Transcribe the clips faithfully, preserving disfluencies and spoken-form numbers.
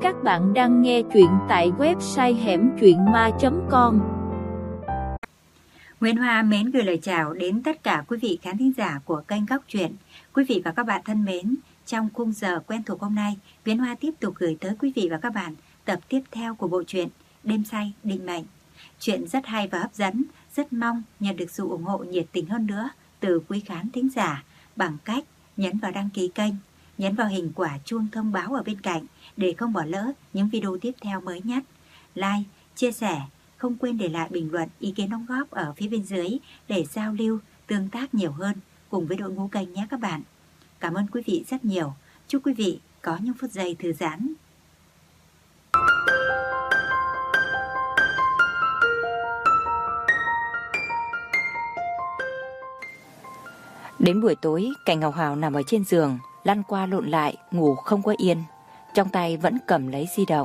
Các bạn đang nghe chuyện tại website hẻm truyện ma chấm com. Nguyễn Hoa mến gửi lời chào đến tất cả quý vị khán thính giả của kênh Góc Truyện. Quý vị và các bạn thân mến, trong khung giờ quen thuộc hôm nay, Nguyễn Hoa tiếp tục gửi tới quý vị và các bạn tập tiếp theo của bộ truyện Đêm Say Định Mệnh. Chuyện rất hay và hấp dẫn, rất mong nhận được sự ủng hộ nhiệt tình hơn nữa từ quý khán thính giả bằng cách nhấn vào đăng ký kênh, nhấn vào hình quả chuông thông báo ở bên cạnh để không bỏ lỡ những video tiếp theo mới nhất. Like, chia sẻ, không quên để lại bình luận ý kiến đóng góp ở phía bên dưới để giao lưu, tương tác nhiều hơn cùng với đội ngũ kênh nhé các bạn. Cảm ơn quý vị rất nhiều. Chúc quý vị có những phút giây thư giãn. Đến buổi tối, Cảnh Ngọc Hào nằm ở trên giường, lăn qua lộn lại, ngủ không có yên. Trong tay vẫn cầm lấy di động.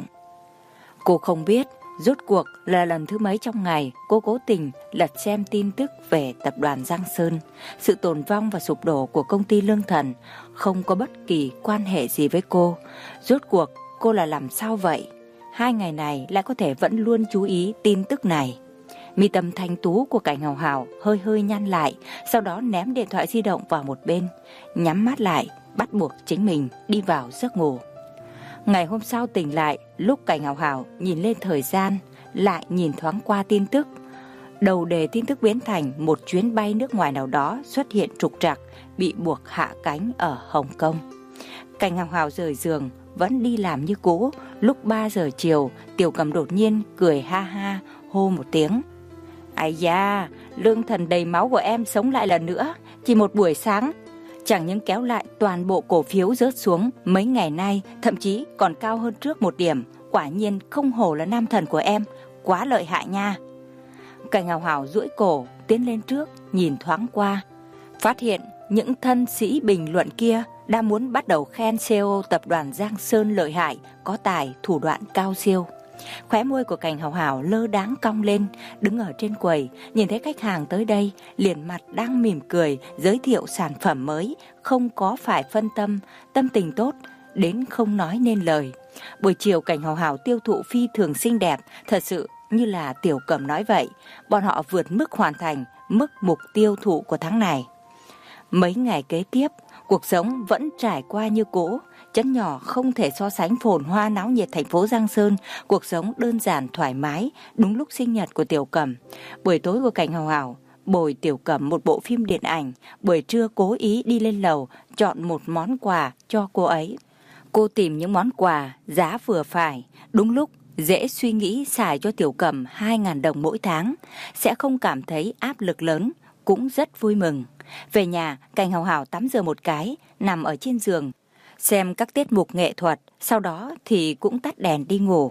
Cô không biết rốt cuộc là lần thứ mấy trong ngày cô cố tình lật xem tin tức về tập đoàn Giang Sơn. Sự tồn vong và sụp đổ của công ty Lương Thần không có bất kỳ quan hệ gì với cô. Rốt cuộc cô là làm sao vậy? Hai ngày này lại có thể vẫn luôn chú ý tin tức này. Mi tâm thanh tú của Cảnh Ngọc Hào hơi hơi nhăn lại, sau đó ném điện thoại di động vào một bên, nhắm mắt lại, bắt buộc chính mình đi vào giấc ngủ. Ngày hôm sau tỉnh lại, lúc Cảnh Ngọc Hào nhìn lên thời gian, lại nhìn thoáng qua tin tức. Đầu đề tin tức biến thành một chuyến bay nước ngoài nào đó xuất hiện trục trặc, bị buộc hạ cánh ở Hồng Kông. Cảnh Ngọc Hào rời giường, vẫn đi làm như cũ. Lúc ba giờ chiều, Tiểu Cầm đột nhiên cười ha ha, hô một tiếng. Ây da, Lương Thần đầy máu của em sống lại lần nữa, chỉ một buổi sáng. Chẳng những kéo lại toàn bộ cổ phiếu rớt xuống mấy ngày nay, thậm chí còn cao hơn trước một điểm. Quả nhiên không hổ là nam thần của em, quá lợi hại nha. Cảnh Ngọc Hào duỗi cổ, tiến lên trước, nhìn thoáng qua. Phát hiện những thân sĩ bình luận kia đã muốn bắt đầu khen xê e ô tập đoàn Giang Sơn lợi hại, có tài, thủ đoạn cao siêu. Khóe môi của Cảnh Ngọc Hào lơ đáng cong lên, đứng ở trên quầy, nhìn thấy khách hàng tới đây, liền mặt đang mỉm cười, giới thiệu sản phẩm mới, không có phải phân tâm, tâm tình tốt, đến không nói nên lời. Buổi chiều Cảnh Ngọc Hào tiêu thụ phi thường xinh đẹp, thật sự như là Tiểu Cẩm nói vậy, bọn họ vượt mức hoàn thành mức mục tiêu thụ của tháng này. Mấy ngày kế tiếp, cuộc sống vẫn trải qua như cũ. Chấn nhỏ không thể so sánh phồn hoa náo nhiệt thành phố Giang Sơn, cuộc sống đơn giản thoải mái, đúng lúc sinh nhật của Tiểu Cẩm. Buổi tối của Cảnh Ngọc Hào bồi Tiểu Cẩm một bộ phim điện ảnh, buổi trưa cố ý đi lên lầu chọn một món quà cho cô ấy. Cô tìm những món quà giá vừa phải, đúng lúc dễ suy nghĩ xài cho Tiểu Cẩm hai nghìn đồng mỗi tháng, sẽ không cảm thấy áp lực lớn, cũng rất vui mừng. Về nhà, Cảnh Ngọc Hào tắm rửa một cái, nằm ở trên giường, xem các tiết mục nghệ thuật, sau đó thì cũng tắt đèn đi ngủ.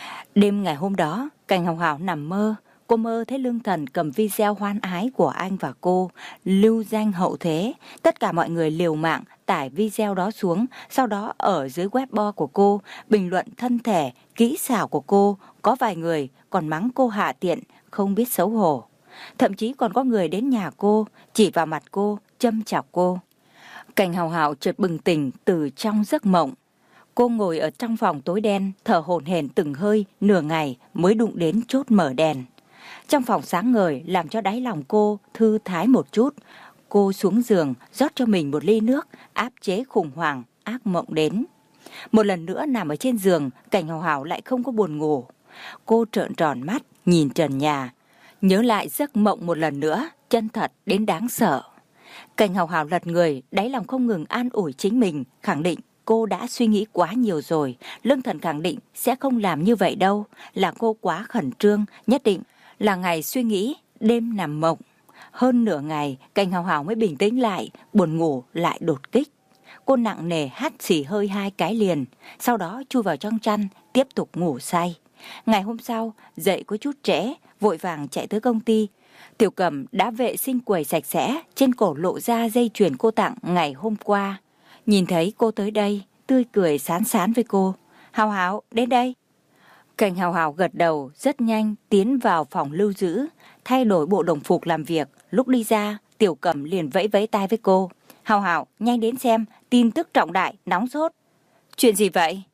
Đêm ngày hôm đó, Cảnh Ngọc Hào nằm mơ, cô mơ thấy Lương Thần cầm video hoan ái của anh và cô, lưu danh hậu thế. Tất cả mọi người liều mạng tải video đó xuống, sau đó ở dưới webbo của cô, bình luận thân thể, kỹ xảo của cô, có vài người còn mắng cô hạ tiện, không biết xấu hổ. Thậm chí còn có người đến nhà cô, chỉ vào mặt cô, châm chọc cô. Cảnh Ngọc Hào chợt bừng tỉnh từ trong giấc mộng. Cô ngồi ở trong phòng tối đen, thở hổn hển từng hơi, nửa ngày mới đụng đến chốt mở đèn. Trong phòng sáng ngời làm cho đáy lòng cô thư thái một chút. Cô xuống giường, rót cho mình một ly nước, áp chế khủng hoảng, ác mộng đến. Một lần nữa nằm ở trên giường, Cảnh Ngọc Hào lại không có buồn ngủ. Cô trợn tròn mắt, nhìn trần nhà, nhớ lại giấc mộng một lần nữa, chân thật đến đáng sợ. Cảnh Ngọc Hào lật người, đáy lòng không ngừng an ủi chính mình, khẳng định cô đã suy nghĩ quá nhiều rồi. Lương Thần khẳng định sẽ không làm như vậy đâu, là cô quá khẩn trương, nhất định là ngày suy nghĩ, đêm nằm mộng. Hơn nửa ngày, Cảnh Ngọc Hào mới bình tĩnh lại, buồn ngủ lại đột kích. Cô nặng nề hắt xì hơi hai cái liền, sau đó chui vào trong chăn, tiếp tục ngủ say. Ngày hôm sau, dậy có chút trễ, vội vàng chạy tới công ty. Tiểu Cẩm đã vệ sinh quầy sạch sẽ, trên cổ lộ ra dây chuyền cô tặng ngày hôm qua. Nhìn thấy cô tới đây, tươi cười sán sán với cô. Hào Hào, đến đây. Cảnh Hào Hào gật đầu, rất nhanh tiến vào phòng lưu giữ, thay đổi bộ đồng phục làm việc. Lúc đi ra, Tiểu Cẩm liền vẫy vẫy tay với cô. Hào Hào, nhanh đến xem, tin tức trọng đại, nóng sốt. Chuyện gì vậy?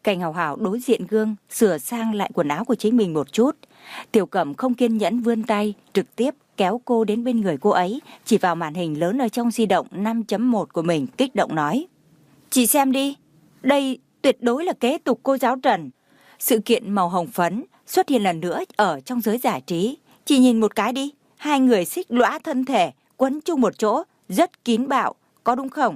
Cảnh Hào Hào đối diện gương, sửa sang lại quần áo của chính mình một chút. Tiểu Cẩm không kiên nhẫn vươn tay, trực tiếp kéo cô đến bên người cô ấy, chỉ vào màn hình lớn ở trong di động năm chấm một của mình, kích động nói. Chị xem đi, đây tuyệt đối là kế tục cô giáo Trần. Sự kiện màu hồng phấn xuất hiện lần nữa ở trong giới giải trí. Chị nhìn một cái đi, hai người xích lõa thân thể, quấn chung một chỗ, rất kín bạo, có đúng không?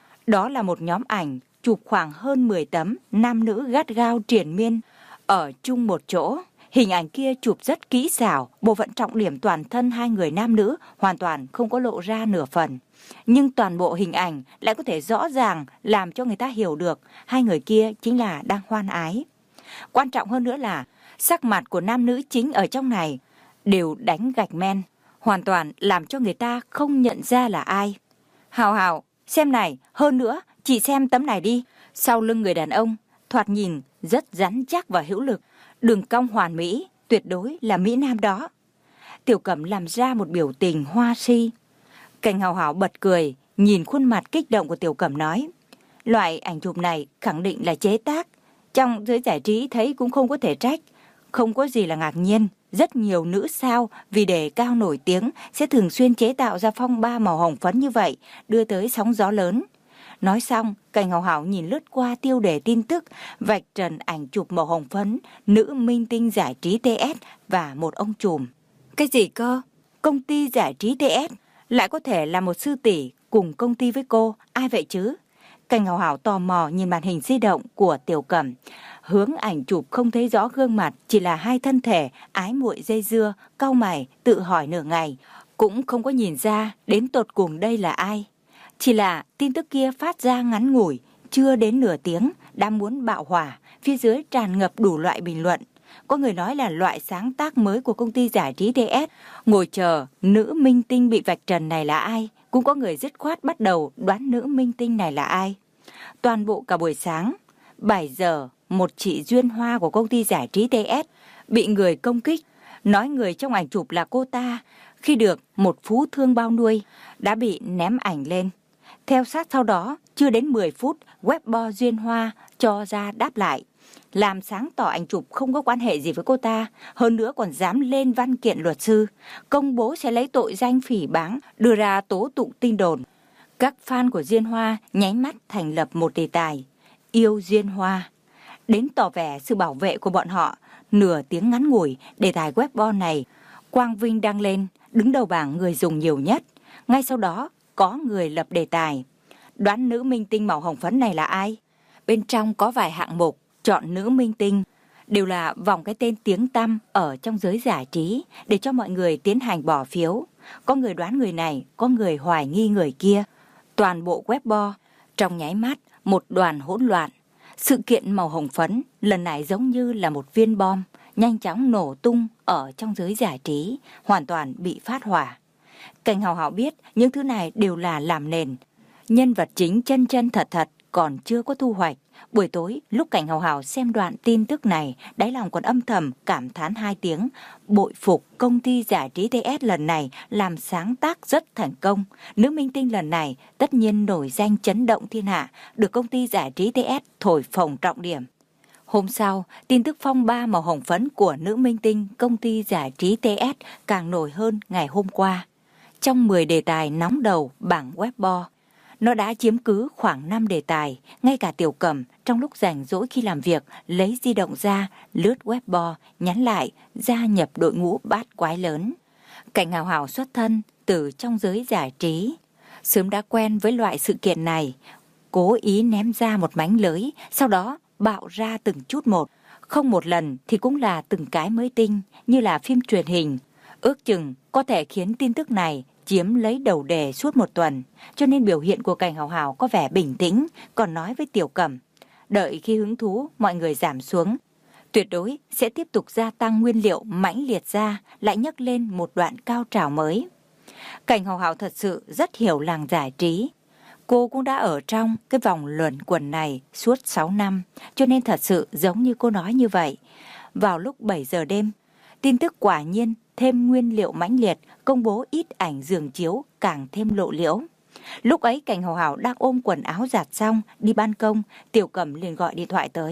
Đó là một nhóm ảnh chụp khoảng hơn mười tấm, nam nữ gắt gao triền miên ở chung một chỗ. Hình ảnh kia chụp rất kỹ xảo, bộ phận trọng điểm toàn thân hai người nam nữ hoàn toàn không có lộ ra nửa phần. Nhưng toàn bộ hình ảnh lại có thể rõ ràng làm cho người ta hiểu được hai người kia chính là đang hoan ái. Quan trọng hơn nữa là sắc mặt của nam nữ chính ở trong này đều đánh gạch men, hoàn toàn làm cho người ta không nhận ra là ai. Hào Hào, xem này, hơn nữa, chị xem tấm này đi. Sau lưng người đàn ông, thoạt nhìn rất rắn chắc và hữu lực, đường cong hoàn mỹ, tuyệt đối là Mỹ Nam đó. Tiểu Cẩm làm ra một biểu tình hoa si. Cảnh Hào Hào bật cười, nhìn khuôn mặt kích động của Tiểu Cẩm nói. Loại ảnh chụp này khẳng định là chế tác. Trong giới giải trí thấy cũng không có thể trách. Không có gì là ngạc nhiên. Rất nhiều nữ sao vì đề cao nổi tiếng sẽ thường xuyên chế tạo ra phong ba màu hồng phấn như vậy, đưa tới sóng gió lớn. Nói xong, Cảnh Hào Hào nhìn lướt qua tiêu đề tin tức, vạch trần ảnh chụp màu hồng phấn, nữ minh tinh giải trí tê ét và một ông trùm. Cái gì cơ? Công ty giải trí tê ét lại có thể là một sư tỷ cùng công ty với cô, ai vậy chứ? Cảnh Hào Hào tò mò nhìn màn hình di động của Tiểu Cẩm. Hướng ảnh chụp không thấy rõ gương mặt, chỉ là hai thân thể, ái muội dây dưa, cau mày, tự hỏi nửa ngày. Cũng không có nhìn ra đến tột cùng đây là ai. Chỉ là tin tức kia phát ra ngắn ngủi, chưa đến nửa tiếng, đã muốn bạo hỏa, phía dưới tràn ngập đủ loại bình luận. Có người nói là loại sáng tác mới của công ty giải trí tê ét, ngồi chờ nữ minh tinh bị vạch trần này là ai. Cũng có người dứt khoát bắt đầu đoán nữ minh tinh này là ai. Toàn bộ cả buổi sáng, bảy giờ, một chị Duyên Hoa của công ty giải trí tê ét bị người công kích, nói người trong ảnh chụp là cô ta, khi được một phú thương bao nuôi, đã bị ném ảnh lên. Theo sát sau đó, chưa đến mười phút, Weibo Duyên Hoa cho ra đáp lại, làm sáng tỏ ảnh chụp không có quan hệ gì với cô ta, hơn nữa còn dám lên văn kiện luật sư, công bố sẽ lấy tội danh phỉ báng, đưa ra tố tụng tin đồn. Các fan của Duyên Hoa nháy mắt thành lập một đề tài, yêu Duyên Hoa, đến tỏ vẻ sự bảo vệ của bọn họ. Nửa tiếng ngắn ngủi, đề tài Weibo này, Quang Vinh đăng lên, đứng đầu bảng người dùng nhiều nhất. Ngay sau đó, có người lập đề tài, đoán nữ minh tinh màu hồng phấn này là ai? Bên trong có vài hạng mục, chọn nữ minh tinh, đều là vòng cái tên tiếng tăm ở trong giới giải trí, để cho mọi người tiến hành bỏ phiếu. Có người đoán người này, có người hoài nghi người kia. Toàn bộ Weibo, trong nháy mắt, một đoàn hỗn loạn. Sự kiện màu hồng phấn lần này giống như là một viên bom, nhanh chóng nổ tung ở trong giới giải trí, hoàn toàn bị phát hỏa. Cảnh Hào Hào biết những thứ này đều là làm nền. Nhân vật chính chân chân thật thật còn chưa có thu hoạch. Buổi tối, lúc Cảnh Hào Hào xem đoạn tin tức này, đáy lòng còn âm thầm cảm thán hai tiếng. Bội phục công ty giải trí tê ét lần này làm sáng tác rất thành công. Nữ minh tinh lần này tất nhiên nổi danh chấn động thiên hạ, được công ty giải trí tê ét thổi phồng trọng điểm. Hôm sau, tin tức phong ba màu hồng phấn của nữ minh tinh công ty giải trí tê ét càng nổi hơn ngày hôm qua. Trong mười đề tài nóng đầu bảng Weibo, nó đã chiếm cứ khoảng năm đề tài. Ngay cả Tiểu Cẩm trong lúc rảnh rỗi khi làm việc lấy di động ra, lướt Weibo, nhắn lại, gia nhập đội ngũ bát quái lớn. Cảnh Hào Hào xuất thân từ trong giới giải trí, sớm đã quen với loại sự kiện này, cố ý ném ra một mánh lưới, sau đó bạo ra từng chút một, không một lần thì cũng là từng cái mới tinh, như là phim truyền hình. Ước chừng có thể khiến tin tức này chiếm lấy đầu đề suốt một tuần, cho nên biểu hiện của Cảnh Hào Hào có vẻ bình tĩnh, còn nói với Tiểu Cẩm, đợi khi hứng thú mọi người giảm xuống, tuyệt đối sẽ tiếp tục gia tăng nguyên liệu mãnh liệt ra, lại nhấc lên một đoạn cao trào mới. Cảnh Hào Hào thật sự rất hiểu làng giải trí. Cô cũng đã ở trong cái vòng luẩn quẩn này suốt sáu năm, cho nên thật sự giống như cô nói như vậy. Vào lúc bảy giờ đêm, tin tức quả nhiên thêm nguyên liệu mãnh liệt, công bố ít ảnh giường chiếu càng thêm lộ liễu. Lúc ấy Cảnh Hào Hào đang ôm quần áo giặt xong đi ban công, Tiểu Cẩm liền gọi điện thoại tới.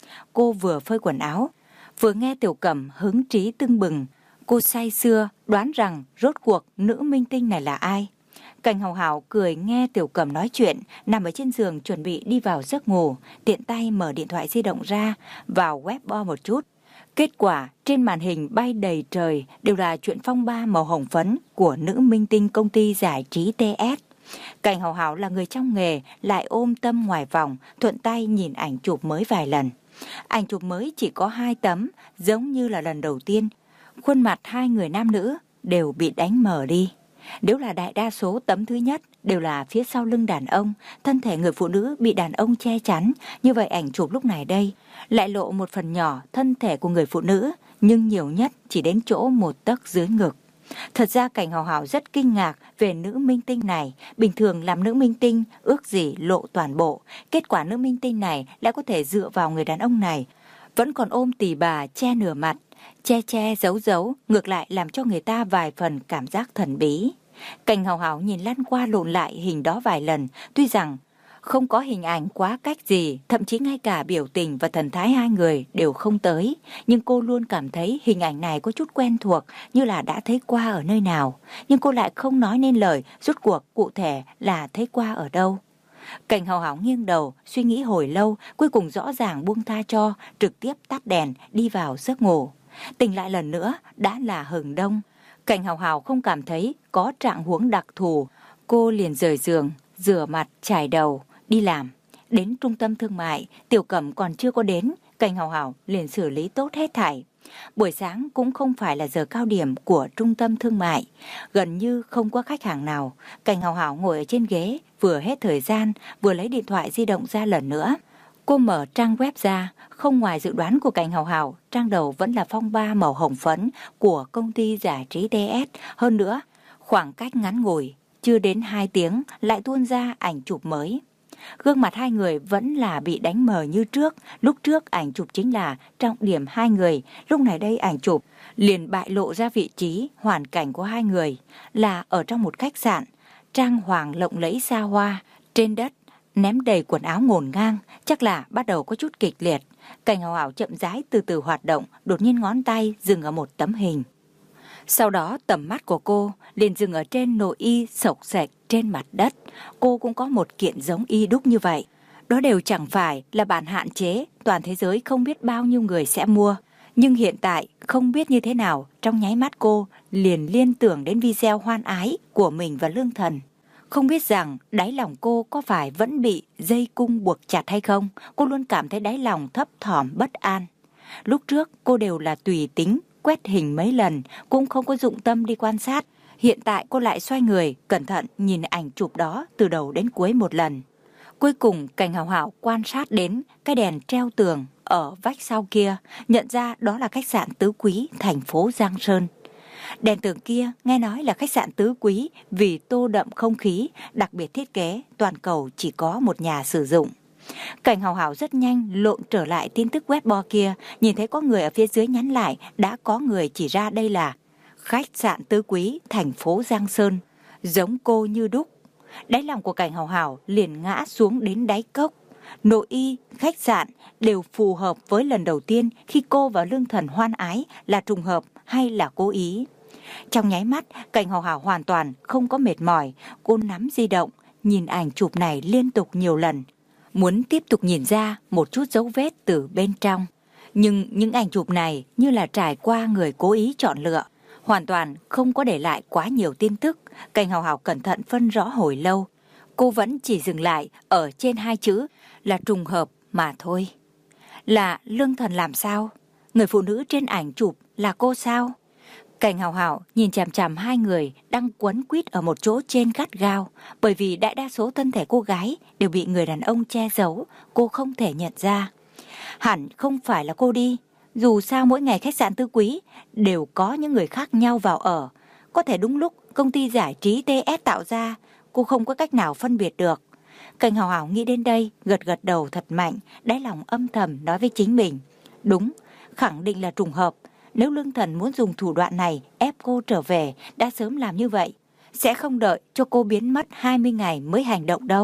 Cô vừa phơi quần áo, vừa nghe Tiểu Cẩm hứng trí tưng bừng. Cô say sưa đoán rằng rốt cuộc nữ minh tinh này là ai. Cảnh Hào Hào cười nghe Tiểu Cẩm nói chuyện, nằm ở trên giường chuẩn bị đi vào giấc ngủ, tiện tay mở điện thoại di động ra, vào web bo một chút. Kết quả trên màn hình bay đầy trời đều là chuyện phong ba màu hồng phấn của nữ minh tinh công ty giải trí tê ét. Cảnh Hào Hào là người trong nghề, lại ôm tâm ngoài vòng, thuận tay nhìn ảnh chụp mới vài lần. Ảnh chụp mới chỉ có hai tấm, giống như là lần đầu tiên. Khuôn mặt hai người nam nữ đều bị đánh mờ đi. Nếu là đại đa số tấm thứ nhất đều là phía sau lưng đàn ông, thân thể người phụ nữ bị đàn ông che chắn, như vậy ảnh chụp lúc này đây lại lộ một phần nhỏ thân thể của người phụ nữ, nhưng nhiều nhất chỉ đến chỗ một tấc dưới ngực. Thật ra Cảnh Hào Hào rất kinh ngạc về nữ minh tinh này. Bình thường làm nữ minh tinh ước gì lộ toàn bộ, kết quả nữ minh tinh này lại có thể dựa vào người đàn ông này, vẫn còn ôm tỉ bà che nửa mặt, che che giấu giấu, ngược lại làm cho người ta vài phần cảm giác thần bí. Cảnh Hào Hào nhìn lăn qua lộn lại hình đó vài lần, tuy rằng không có hình ảnh quá cách gì, thậm chí ngay cả biểu tình và thần thái hai người đều không tới, nhưng cô luôn cảm thấy hình ảnh này có chút quen thuộc, như là đã thấy qua ở nơi nào, nhưng cô lại không nói nên lời rốt cuộc cụ thể là thấy qua ở đâu. Cảnh Hào Hào nghiêng đầu, suy nghĩ hồi lâu, cuối cùng rõ ràng buông tha cho, trực tiếp tắt đèn, đi vào giấc ngủ. Tỉnh lại lần nữa, đã là hừng đông. Cảnh Hào Hào không cảm thấy có trạng huống đặc thù, cô liền rời giường, rửa mặt, chải đầu, đi làm. Đến trung tâm thương mại, Tiểu Cẩm còn chưa có đến, Cảnh Hào Hào liền xử lý tốt hết thảy. Buổi sáng cũng không phải là giờ cao điểm của trung tâm thương mại, gần như không có khách hàng nào. Cảnh Hào Hào ngồi ở trên ghế, vừa hết thời gian, vừa lấy điện thoại di động ra lần nữa. Cô mở trang web ra, không ngoài dự đoán của Cảnh Hào Hào, trang đầu vẫn là phong ba màu hồng phấn của công ty giải trí tê ét. Hơn nữa, khoảng cách ngắn ngủi, chưa đến hai tiếng lại tuôn ra ảnh chụp mới. Gương mặt hai người vẫn là bị đánh mờ như trước. Lúc trước ảnh chụp chính là trọng điểm hai người, lúc này đây ảnh chụp liền bại lộ ra vị trí, hoàn cảnh của hai người là ở trong một khách sạn, trang hoàng lộng lẫy xa hoa, trên đất ném đầy quần áo ngổn ngang, chắc là bắt đầu có chút kịch liệt. Cảnh Hào Hào chậm rãi từ từ hoạt động, đột nhiên ngón tay dừng ở một tấm hình. Sau đó tầm mắt của cô liền dừng ở trên nội y xộc xệch trên mặt đất. Cô cũng có một kiện giống y đúc như vậy. Đó đều chẳng phải là bản hạn chế, toàn thế giới không biết bao nhiêu người sẽ mua. Nhưng hiện tại không biết như thế nào, trong nháy mắt cô liền liên tưởng đến video hoan ái của mình và Lương Thần. Không biết rằng đáy lòng cô có phải vẫn bị dây cung buộc chặt hay không, cô luôn cảm thấy đáy lòng thấp thỏm bất an. Lúc trước cô đều là tùy tính, quét hình mấy lần, cũng không có dụng tâm đi quan sát. Hiện tại cô lại xoay người, cẩn thận nhìn ảnh chụp đó từ đầu đến cuối một lần. Cuối cùng Cảnh Hào Hào quan sát đến cái đèn treo tường ở vách sau kia, nhận ra đó là khách sạn Tứ Quý, thành phố Giang Sơn. Đèn tường kia nghe nói là khách sạn Tứ Quý vì tô đậm không khí, đặc biệt thiết kế, toàn cầu chỉ có một nhà sử dụng. Cảnh Hào Hào rất nhanh lộn trở lại tin tức web bo kia, nhìn thấy có người ở phía dưới nhắn lại, đã có người chỉ ra đây là khách sạn Tứ Quý, thành phố Giang Sơn, giống cô như đúc. Đáy lòng của Cảnh Hào Hào liền ngã xuống đến đáy cốc. Nội y, khách sạn đều phù hợp với lần đầu tiên khi cô và Lương Thần hoan ái, là trùng hợp hay là cố ý. Trong nháy mắt, Cảnh Hào Hào hoàn toàn không có mệt mỏi, cô nắm di động, nhìn ảnh chụp này liên tục nhiều lần, muốn tiếp tục nhìn ra một chút dấu vết từ bên trong. Nhưng những ảnh chụp này như là trải qua người cố ý chọn lựa, hoàn toàn không có để lại quá nhiều tin tức. Cảnh Hào Hào cẩn thận phân rõ hồi lâu, cô vẫn chỉ dừng lại ở trên hai chữ là trùng hợp mà thôi. Là Lương Thần làm sao? Người phụ nữ trên ảnh chụp là cô sao? Cảnh Hào Hào nhìn chằm chằm hai người đang quấn quýt ở một chỗ trên gắt gao, bởi vì đại đa số thân thể cô gái đều bị người đàn ông che giấu, cô không thể nhận ra. Hẳn không phải là cô đi, dù sao mỗi ngày khách sạn Tứ Quý đều có những người khác nhau vào ở, có thể đúng lúc công ty giải trí tê ét tạo ra, cô không có cách nào phân biệt được. Cảnh Hào Hào nghĩ đến đây, gật gật đầu thật mạnh, đáy lòng âm thầm nói với chính mình, đúng, khẳng định là trùng hợp. Nếu Lương Thần muốn dùng thủ đoạn này ép cô trở về, đã sớm làm như vậy, sẽ không đợi cho cô biến mất hai mươi ngày mới hành động đâu.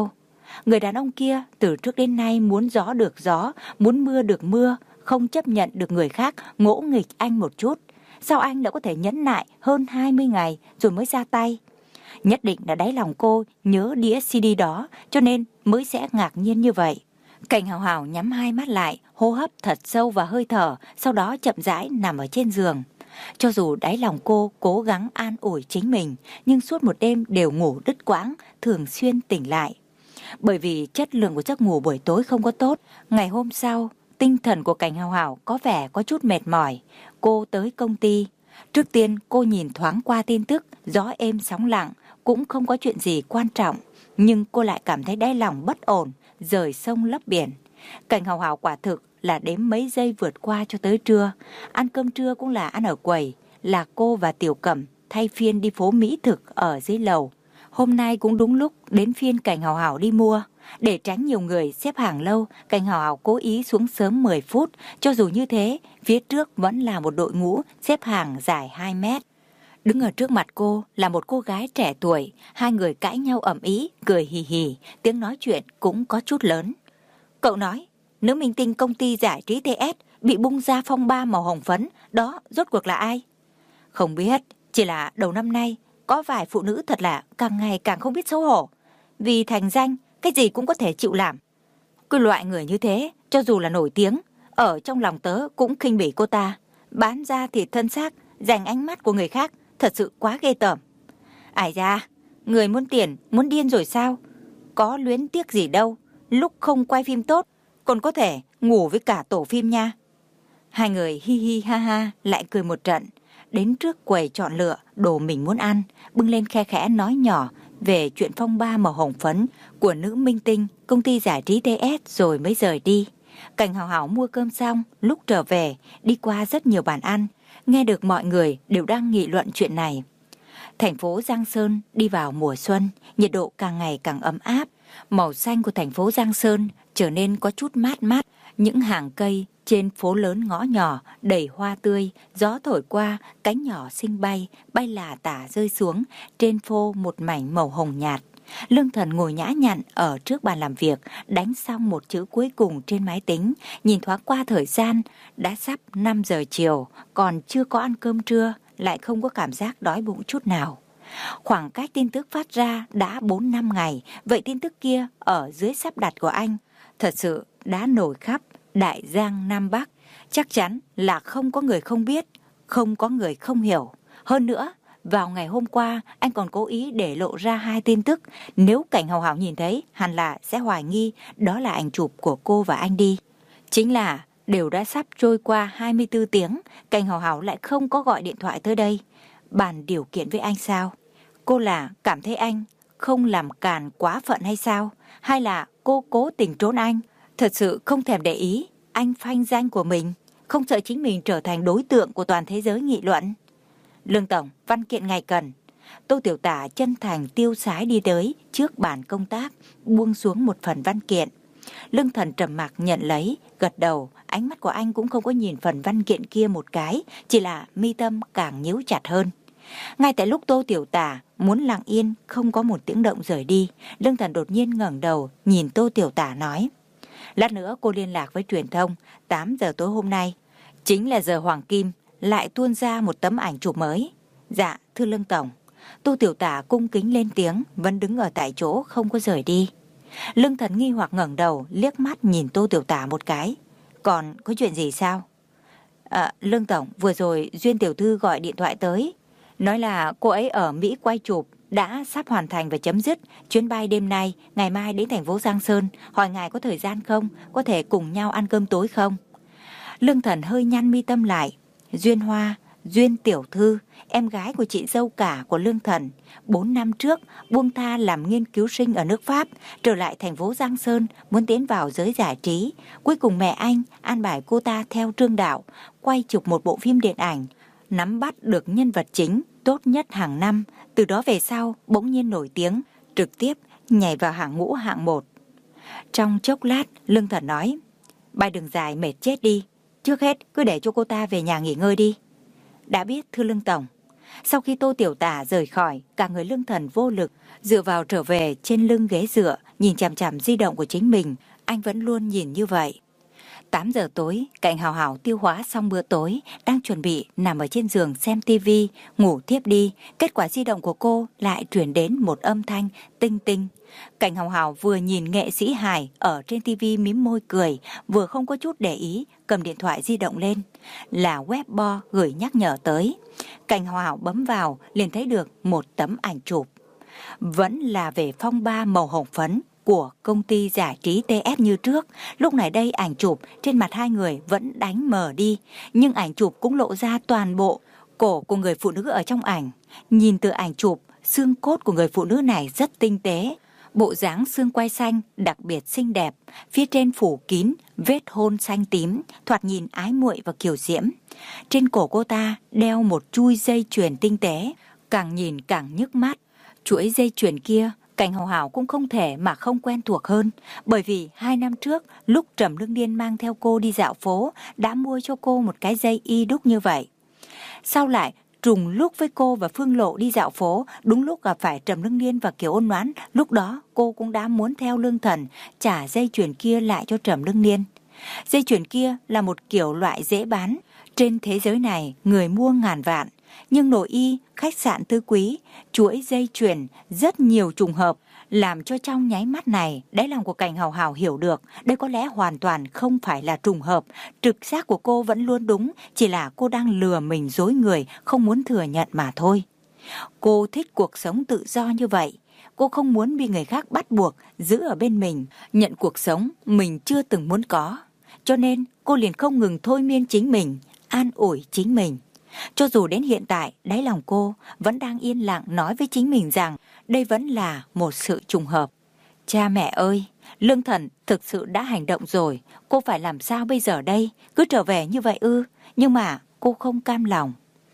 Người đàn ông kia từ trước đến nay muốn gió được gió, muốn mưa được mưa, không chấp nhận được người khác ngỗ nghịch anh một chút. Sao anh đã có thể nhẫn nại hơn hai mươi ngày rồi mới ra tay? Nhất định là đáy lòng cô nhớ đĩa xê đê đó, cho nên mới sẽ ngạc nhiên như vậy. Cảnh Hào Hào nhắm hai mắt lại, hô hấp thật sâu và hơi thở, sau đó chậm rãi nằm ở trên giường. Cho dù đáy lòng cô cố gắng an ủi chính mình, nhưng suốt một đêm đều ngủ đứt quãng, thường xuyên tỉnh lại. Bởi vì chất lượng của giấc ngủ buổi tối không có tốt, ngày hôm sau, tinh thần của Cảnh Hào Hào có vẻ có chút mệt mỏi. Cô tới công ty. Trước tiên cô nhìn thoáng qua tin tức, gió êm sóng lặng, cũng không có chuyện gì quan trọng. Nhưng cô lại cảm thấy đáy lòng bất ổn, rời sông lấp biển. Cảnh Hào Hào quả thực là đếm mấy giây vượt qua cho tới trưa. Ăn cơm trưa cũng là ăn ở quầy, là cô và Tiểu Cẩm thay phiên đi phố mỹ thực ở dưới lầu. Hôm nay cũng đúng lúc đến phiên Cảnh Hào Hào đi mua. Để tránh nhiều người xếp hàng lâu, Cảnh Hào Hào cố ý xuống sớm mười phút. Cho dù như thế, phía trước vẫn là một đội ngũ xếp hàng dài hai mét. Đứng ở trước mặt cô là một cô gái trẻ tuổi, hai người cãi nhau ầm ĩ, cười hì hì, tiếng nói chuyện cũng có chút lớn. Cậu nói, nữ minh tinh công ty giải trí tê ét bị bung ra phong ba màu hồng phấn, đó rốt cuộc là ai? Không biết, chỉ là đầu năm nay có vài phụ nữ thật là càng ngày càng không biết xấu hổ. Vì thành danh, cái gì cũng có thể chịu làm. Cứ loại người như thế, cho dù là nổi tiếng, ở trong lòng tớ cũng khinh bỉ cô ta. Bán ra thịt thân xác, giành ánh mắt của người khác, thật sự quá ghê tởm. Ai ra, người muốn tiền, muốn điên rồi sao? Có luyến tiếc gì đâu, lúc không quay phim tốt, còn có thể ngủ với cả tổ phim nha. Hai người hi hi ha ha lại cười một trận, đến trước quầy chọn lựa đồ mình muốn ăn, bưng lên khe khẽ nói nhỏ về chuyện phong ba màu hồng phấn của nữ minh tinh công ty giải trí tê ét rồi mới rời đi. Cảnh Hào Hào mua cơm xong, lúc trở về, đi qua rất nhiều bàn ăn, nghe được mọi người đều đang nghị luận chuyện này. Thành phố Giang Sơn đi vào mùa xuân, nhiệt độ càng ngày càng ấm áp, màu xanh của thành phố Giang Sơn trở nên có chút mát mát, những hàng cây trên phố lớn ngõ nhỏ đầy hoa tươi, gió thổi qua, cánh nhỏ xinh bay, bay là tả rơi xuống, trên phô một mảnh màu hồng nhạt. Lương Thần ngồi nhã nhặn ở trước bàn làm việc, đánh xong một chữ cuối cùng trên máy tính, nhìn thoáng qua thời gian, đã sắp năm giờ chiều, còn chưa có ăn cơm trưa, lại không có cảm giác đói bụng chút nào. Khoảng cách tin tức phát ra đã bốn năm ngày, vậy tin tức kia ở dưới sắp đặt của anh thật sự đã nổi khắp Đại Giang Nam Bắc. Chắc chắn là không có người không biết, không có người không hiểu. Hơn nữa, vào ngày hôm qua, anh còn cố ý để lộ ra hai tin tức. Nếu Cảnh Hào Hào nhìn thấy, hẳn là sẽ hoài nghi đó là ảnh chụp của cô và anh đi. Chính là đều đã sắp trôi qua hai mươi tư tiếng, Cảnh Hào Hào lại không có gọi điện thoại tới đây. Bàn điều kiện với anh sao? Cô là cảm thấy anh không làm càn quá phận hay sao? Hay là cô cố tình trốn anh? Thật sự không thèm để ý anh phanh danh của mình, không sợ chính mình trở thành đối tượng của toàn thế giới nghị luận. Lương Tổng, văn kiện ngài cần. Tô Tiểu Tả chân thành tiêu sái đi tới trước bàn công tác, buông xuống một phần văn kiện. Lương Thần trầm mặc nhận lấy, gật đầu, ánh mắt của anh cũng không có nhìn phần văn kiện kia một cái, chỉ là mi tâm càng nhíu chặt hơn. Ngay tại lúc Tô Tiểu Tả muốn lặng yên, không có một tiếng động rời đi, Lương Thần đột nhiên ngẩng đầu, nhìn Tô Tiểu Tả nói: lát nữa cô liên lạc với truyền thông, tám giờ tối hôm nay, chính là giờ hoàng kim, lại tuôn ra một tấm ảnh chụp mới. Dạ, thưa Lương Tổng. Tô Tiểu Tả cung kính lên tiếng, vẫn đứng ở tại chỗ không có rời đi. Lương Thần nghi hoặc ngẩng đầu, liếc mắt nhìn Tô Tiểu Tả một cái. Còn có chuyện gì sao? À, Lương Tổng, vừa rồi Duyên Tiểu Thư gọi điện thoại tới, nói là cô ấy ở Mỹ quay chụp, đã sắp hoàn thành và chấm dứt. Chuyến bay đêm nay, ngày mai đến thành phố Giang Sơn, hỏi ngài có thời gian không, có thể cùng nhau ăn cơm tối không? Lương Thần hơi nhăn mi tâm lại. Duyên Hoa, Duyên Tiểu Thư, em gái của chị dâu cả của Lương Thần, bốn năm trước buông tha làm nghiên cứu sinh ở nước Pháp, trở lại thành phố Giang Sơn, muốn tiến vào giới giải trí. Cuối cùng mẹ anh an bài cô ta theo trương đạo, quay chụp một bộ phim điện ảnh, nắm bắt được nhân vật chính tốt nhất hàng năm. Từ đó về sau bỗng nhiên nổi tiếng, trực tiếp nhảy vào hàng ngũ hạng một. Trong chốc lát, Lương Thần nói: bay đường dài mệt chết đi, trước hết cứ để cho cô ta về nhà nghỉ ngơi đi. Đã biết thưa Lương Tổng. Sau khi Tô Tiểu Tả rời khỏi, cả người Lương Thần vô lực, dựa vào trở về trên lưng ghế dựa, nhìn chằm chằm di động của chính mình. Anh vẫn luôn nhìn như vậy. tám giờ tối, Cảnh Hào Hào tiêu hóa xong bữa tối, đang chuẩn bị nằm ở trên giường xem tivi, ngủ thiếp đi. Kết quả di động của cô lại truyền đến một âm thanh tinh tinh. Cảnh Hào Hào vừa nhìn nghệ sĩ hài ở trên tivi mím môi cười, vừa không có chút để ý, cầm điện thoại di động lên. Là Weibo gửi nhắc nhở tới. Cảnh Hào Hào bấm vào, liền thấy được một tấm ảnh chụp. Vẫn là về phong ba màu hồng phấn của công ty giải trí tê ét như trước. Lúc này đây ảnh chụp trên mặt hai người vẫn đánh mờ đi, nhưng ảnh chụp cũng lộ ra toàn bộ cổ của người phụ nữ ở trong ảnh. Nhìn từ ảnh chụp, xương cốt của người phụ nữ này rất tinh tế, bộ dáng xương quai xanh đặc biệt xinh đẹp, phía trên phủ kín vết hôn xanh tím, thoạt nhìn ái muội và kiều diễm. Trên cổ cô ta đeo một chuôi dây chuyền tinh tế, càng nhìn càng nhức mắt. Chuỗi dây chuyền kia Cảnh Hào Hào cũng không thể mà không quen thuộc hơn, bởi vì hai năm trước lúc Trầm Lương Điên mang theo cô đi dạo phố đã mua cho cô một cái dây y đúc như vậy. Sau lại trùng lúc với cô và Phương Lộ đi dạo phố, đúng lúc gặp phải Trầm Lương Điên và Kiều Ôn Noãn, lúc đó cô cũng đã muốn theo Lương Thần trả dây chuyền kia lại cho Trầm Lương Điên. Dây chuyền kia là một kiểu loại dễ bán, trên thế giới này người mua ngàn vạn, nhưng nội y, khách sạn tứ quý, chuỗi dây chuyền rất nhiều trùng hợp, làm cho trong nháy mắt này đáy lòng của Cảnh Hào Hào hiểu được đây có lẽ hoàn toàn không phải là trùng hợp. Trực giác của cô vẫn luôn đúng, chỉ là cô đang lừa mình dối người, không muốn thừa nhận mà thôi. Cô thích cuộc sống tự do như vậy. Cô không muốn bị người khác bắt buộc giữ ở bên mình, nhận cuộc sống mình chưa từng muốn có. Cho nên cô liền không ngừng thôi miên chính mình, an ủi chính mình. Cho dù đến hiện tại, đáy lòng cô vẫn đang yên lặng nói với chính mình rằng đây vẫn là một sự trùng hợp. Cha mẹ ơi, Lương Thần thực sự đã hành động rồi, cô phải làm sao bây giờ đây? Cứ trở về như vậy ư? Nhưng mà cô không cam lòng.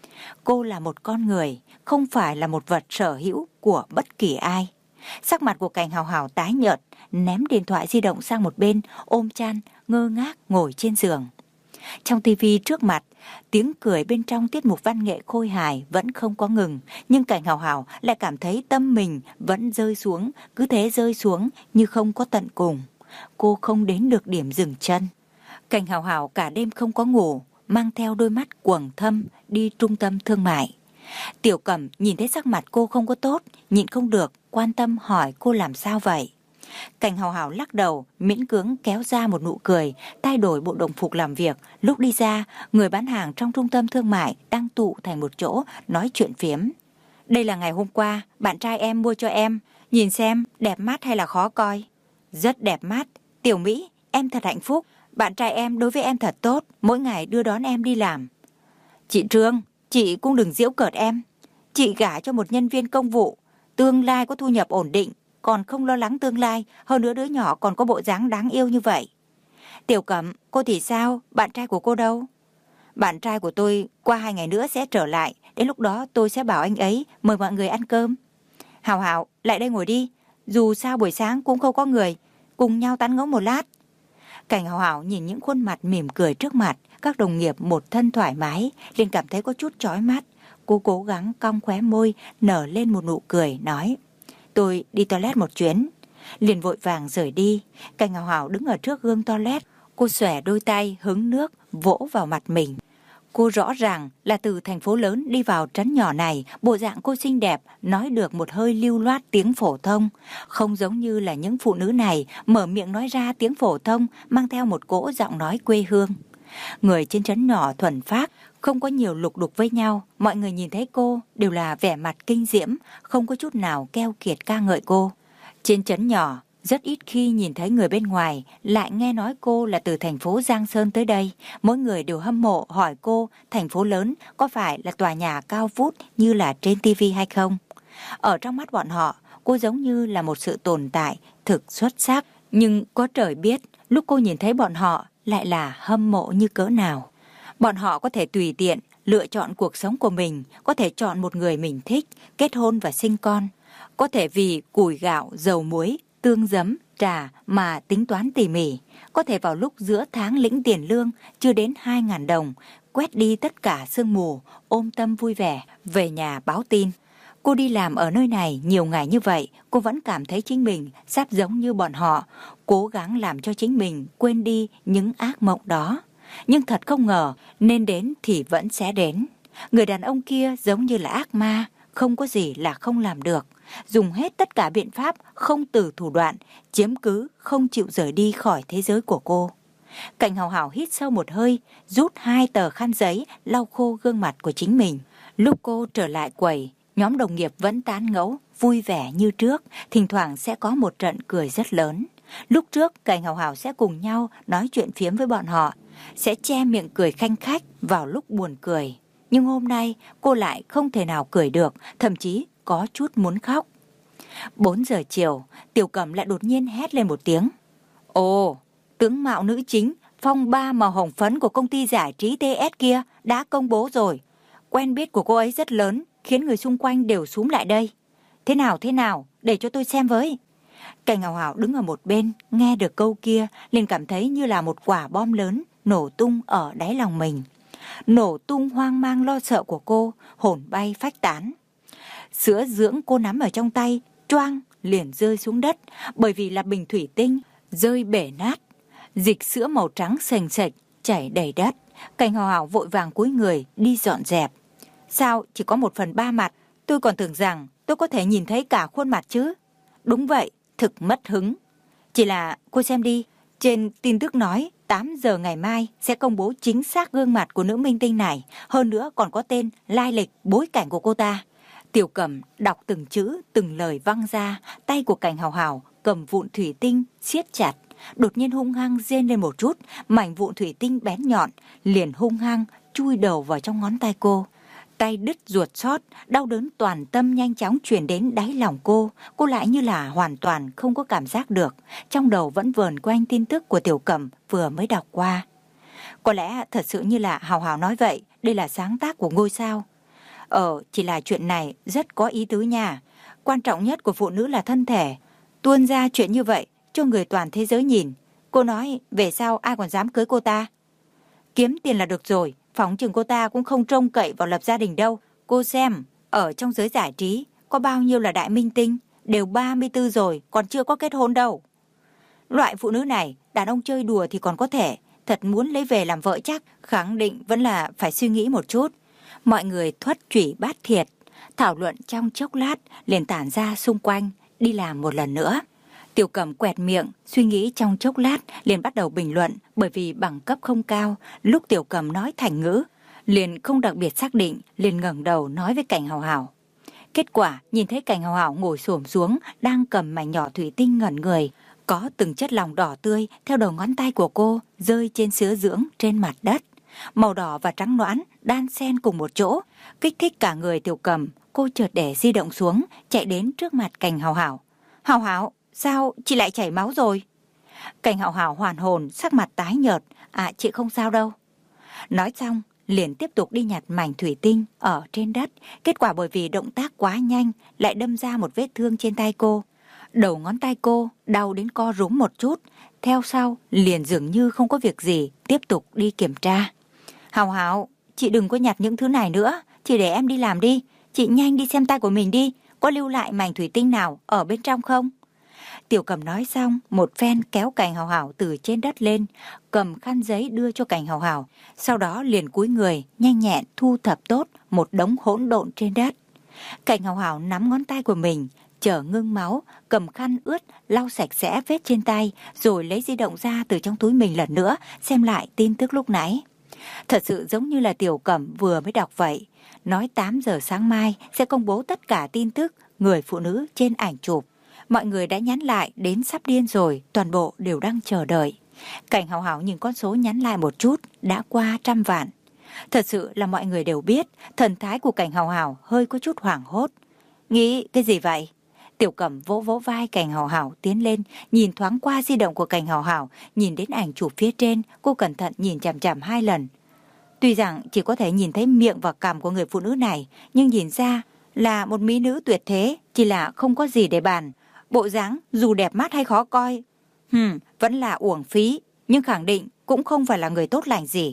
Cô là một con người, không phải là một vật sở hữu của bất kỳ ai. Sắc mặt của Cảnh Hào Hào tái nhợt, ném điện thoại di động sang một bên, ôm chăn, ngơ ngác ngồi trên giường. Trong tivi trước mặt, tiếng cười bên trong tiết mục văn nghệ khôi hài vẫn không có ngừng, nhưng Cảnh Hào Hào lại cảm thấy tâm mình vẫn rơi xuống, cứ thế rơi xuống như không có tận cùng. Cô không đến được điểm dừng chân. Cảnh Hào Hào cả đêm không có ngủ, mang theo đôi mắt quầng thâm đi trung tâm thương mại. Tiểu Cẩm nhìn thấy sắc mặt cô không có tốt, nhịn không được, quan tâm hỏi cô làm sao vậy. Cảnh Hào Hào lắc đầu, miễn cưỡng kéo ra một nụ cười, thay đổi bộ đồng phục làm việc. Lúc đi ra, người bán hàng trong trung tâm thương mại đang tụ thành một chỗ nói chuyện phiếm. Đây là ngày hôm qua, bạn trai em mua cho em, nhìn xem đẹp mắt hay là khó coi. Rất đẹp mắt, Tiểu Mỹ, em thật hạnh phúc, bạn trai em đối với em thật tốt, mỗi ngày đưa đón em đi làm. Chị Trương, chị cũng đừng giễu cợt em. Chị gả cho một nhân viên công vụ, tương lai có thu nhập ổn định, còn không lo lắng tương lai, hơn nữa đứa nhỏ còn có bộ dáng đáng yêu như vậy. Tiểu Cẩm, cô thì sao? Bạn trai của cô đâu? Bạn trai của tôi qua hai ngày nữa sẽ trở lại, đến lúc đó tôi sẽ bảo anh ấy mời mọi người ăn cơm. Hào Hào, lại đây ngồi đi, dù sao buổi sáng cũng không có người, cùng nhau tán gẫu một lát. Cảnh Hào Hào nhìn những khuôn mặt mỉm cười trước mặt, các đồng nghiệp một thân thoải mái, liền cảm thấy có chút chói mắt. Cô cố gắng cong khóe môi, nở lên một nụ cười, nói: Tôi đi toilet một chuyến. Liền vội vàng rời đi. Cảnh Hào Hào đứng ở trước gương toilet, cô xòe đôi tay hứng nước vỗ vào mặt mình. Cô rõ ràng là từ thành phố lớn đi vào trấn nhỏ này, bộ dạng cô xinh đẹp, nói được một hơi lưu loát tiếng phổ thông, không giống như là những phụ nữ này mở miệng nói ra tiếng phổ thông mang theo một cỗ giọng nói quê hương. Người trên trấn nhỏ thuần phác, không có nhiều lục đục với nhau, mọi người nhìn thấy cô đều là vẻ mặt kinh diễm, không có chút nào keo kiệt ca ngợi cô. Trên trấn nhỏ, rất ít khi nhìn thấy người bên ngoài lại nghe nói cô là từ thành phố Giang Sơn tới đây. Mỗi người đều hâm mộ hỏi cô thành phố lớn có phải là tòa nhà cao vút như là trên tivi hay không. Ở trong mắt bọn họ, cô giống như là một sự tồn tại thực xuất sắc. Nhưng có trời biết, lúc cô nhìn thấy bọn họ lại là hâm mộ như cỡ nào. Bọn họ có thể tùy tiện lựa chọn cuộc sống của mình, có thể chọn một người mình thích, kết hôn và sinh con. Có thể vì củi gạo, dầu muối, tương giấm, trà mà tính toán tỉ mỉ. Có thể vào lúc giữa tháng lĩnh tiền lương chưa đến hai nghìn đồng, quét đi tất cả sương mù, ôm tâm vui vẻ, về nhà báo tin. Cô đi làm ở nơi này nhiều ngày như vậy, cô vẫn cảm thấy chính mình sắp giống như bọn họ, cố gắng làm cho chính mình quên đi những ác mộng đó. Nhưng thật không ngờ, nên đến thì vẫn sẽ đến. Người đàn ông kia giống như là ác ma, không có gì là không làm được. Dùng hết tất cả biện pháp, không từ thủ đoạn, chiếm cứ, không chịu rời đi khỏi thế giới của cô. Cảnh Hào Hào hít sâu một hơi, rút hai tờ khăn giấy, lau khô gương mặt của chính mình. Lúc cô trở lại quầy, nhóm đồng nghiệp vẫn tán ngẫu, vui vẻ như trước, thỉnh thoảng sẽ có một trận cười rất lớn. Lúc trước, Cảnh Hào Hào sẽ cùng nhau nói chuyện phiếm với bọn họ, sẽ che miệng cười khanh khách vào lúc buồn cười. Nhưng hôm nay, cô lại không thể nào cười được, thậm chí có chút muốn khóc. Bốn giờ chiều, Tiểu Cẩm lại đột nhiên hét lên một tiếng. Ồ, tướng mạo nữ chính, phong ba màu hồng phấn của công ty giải trí tê ét kia đã công bố rồi. Quen biết của cô ấy rất lớn, khiến người xung quanh đều xúm lại đây. Thế nào thế nào, để cho tôi xem với. Cảnh Hào Hào đứng ở một bên, nghe được câu kia, liền cảm thấy như là một quả bom lớn nổ tung ở đáy lòng mình. Nổ tung hoang mang lo sợ của cô, hồn bay phách tán. Sữa dưỡng cô nắm ở trong tay, choang liền rơi xuống đất, bởi vì là bình thủy tinh, rơi bể nát. Dịch sữa màu trắng sềnh sệch chảy đầy đất. Cảnh Hào Hào vội vàng cúi người đi dọn dẹp. Sao chỉ có một phần ba mặt? Tôi còn tưởng rằng tôi có thể nhìn thấy cả khuôn mặt chứ. Đúng vậy, thực mất hứng. Chỉ là cô xem đi, trên tin tức nói tám giờ ngày mai sẽ công bố chính xác gương mặt của nữ minh tinh này, hơn nữa còn có tên, lai lịch, bối cảnh của cô ta. Tiểu Cẩm đọc từng chữ, từng lời văng ra, tay của Cảnh Hào Hào cầm vụn thủy tinh siết chặt, đột nhiên hung hăng rên lên một chút, mảnh vụn thủy tinh bén nhọn liền hung hăng chui đầu vào trong ngón tay cô. Tay đứt ruột xót, đau đớn toàn tâm nhanh chóng truyền đến đáy lòng cô. Cô lại như là hoàn toàn không có cảm giác được. Trong đầu vẫn vờn quanh tin tức của Tiểu Cẩm vừa mới đọc qua. Có lẽ thật sự như là Hào Hào nói vậy, đây là sáng tác của ngôi sao. Ờ, chỉ là chuyện này rất có ý tứ nha. Quan trọng nhất của phụ nữ là thân thể. Tuôn ra chuyện như vậy cho người toàn thế giới nhìn. Cô nói về sau ai còn dám cưới cô ta. Kiếm tiền là được rồi. Phỏng chừng cô ta cũng không trông cậy vào lập gia đình đâu. Cô xem, ở trong giới giải trí có bao nhiêu là đại minh tinh, đều ba mươi tư rồi, còn chưa có kết hôn đâu. Loại phụ nữ này, đàn ông chơi đùa thì còn có thể, thật muốn lấy về làm vợ chắc, khẳng định vẫn là phải suy nghĩ một chút. Mọi người thuất chủy bát thiệt, thảo luận trong chốc lát liền tản ra xung quanh, đi làm một lần nữa. Tiểu Cẩm quẹt miệng, suy nghĩ trong chốc lát liền bắt đầu bình luận, bởi vì bằng cấp không cao, lúc Tiểu Cẩm nói thành ngữ, liền không đặc biệt xác định, liền ngẩng đầu nói với Cảnh Hào Hào. Kết quả nhìn thấy Cảnh Hào Hào ngồi xổm xuống, đang cầm mảnh nhỏ thủy tinh ngẩn người, có từng chất lỏng đỏ tươi theo đầu ngón tay của cô rơi trên sữa dưỡng trên mặt đất, màu đỏ và trắng nõn đan xen cùng một chỗ, kích thích cả người Tiểu Cẩm. Cô chợt để di động xuống, chạy đến trước mặt Cảnh Hào Hào. Hào Hào, sao chị lại chảy máu rồi? Cảnh Hào Hào hoàn hồn, sắc mặt tái nhợt. À, chị không sao đâu. Nói xong, liền tiếp tục đi nhặt mảnh thủy tinh ở trên đất. Kết quả bởi vì động tác quá nhanh, lại đâm ra một vết thương trên tay cô. Đầu ngón tay cô đau đến co rúm một chút. Theo sau, liền dường như không có việc gì, tiếp tục đi kiểm tra. Hào Hào, chị đừng có nhặt những thứ này nữa. Chị để em đi làm đi. Chị nhanh đi xem tay của mình đi. Có lưu lại mảnh thủy tinh nào ở bên trong không? Tiểu Cẩm nói xong, một phen kéo Cảnh Hào Hào từ trên đất lên, cầm khăn giấy đưa cho Cảnh Hào Hào, sau đó liền cúi người, nhanh nhẹn thu thập tốt một đống hỗn độn trên đất. Cảnh Hào Hào nắm ngón tay của mình, chở ngưng máu, cầm khăn ướt, lau sạch sẽ vết trên tay, rồi lấy di động ra từ trong túi mình lần nữa, xem lại tin tức lúc nãy. Thật sự giống như là Tiểu Cẩm vừa mới đọc vậy, nói tám giờ sáng mai sẽ công bố tất cả tin tức người phụ nữ trên ảnh chụp. Mọi người đã nhắn lại đến sắp điên rồi, toàn bộ đều đang chờ đợi. Cảnh Hào Hào nhìn con số nhắn lại một chút, đã qua trăm vạn. Thật sự là mọi người đều biết, thần thái của Cảnh Hào Hào hơi có chút hoảng hốt. Nghĩ cái gì vậy? Tiểu Cẩm vỗ vỗ vai Cảnh Hào Hào tiến lên, nhìn thoáng qua di động của Cảnh Hào Hào, nhìn đến ảnh chụp phía trên, cô cẩn thận nhìn chằm chằm hai lần. Tuy rằng chỉ có thể nhìn thấy miệng và cằm của người phụ nữ này, nhưng nhìn ra là một mỹ nữ tuyệt thế, chỉ là không có gì để bàn. Bộ dáng dù đẹp mắt hay khó coi, hừm, vẫn là uổng phí, nhưng khẳng định cũng không phải là người tốt lành gì.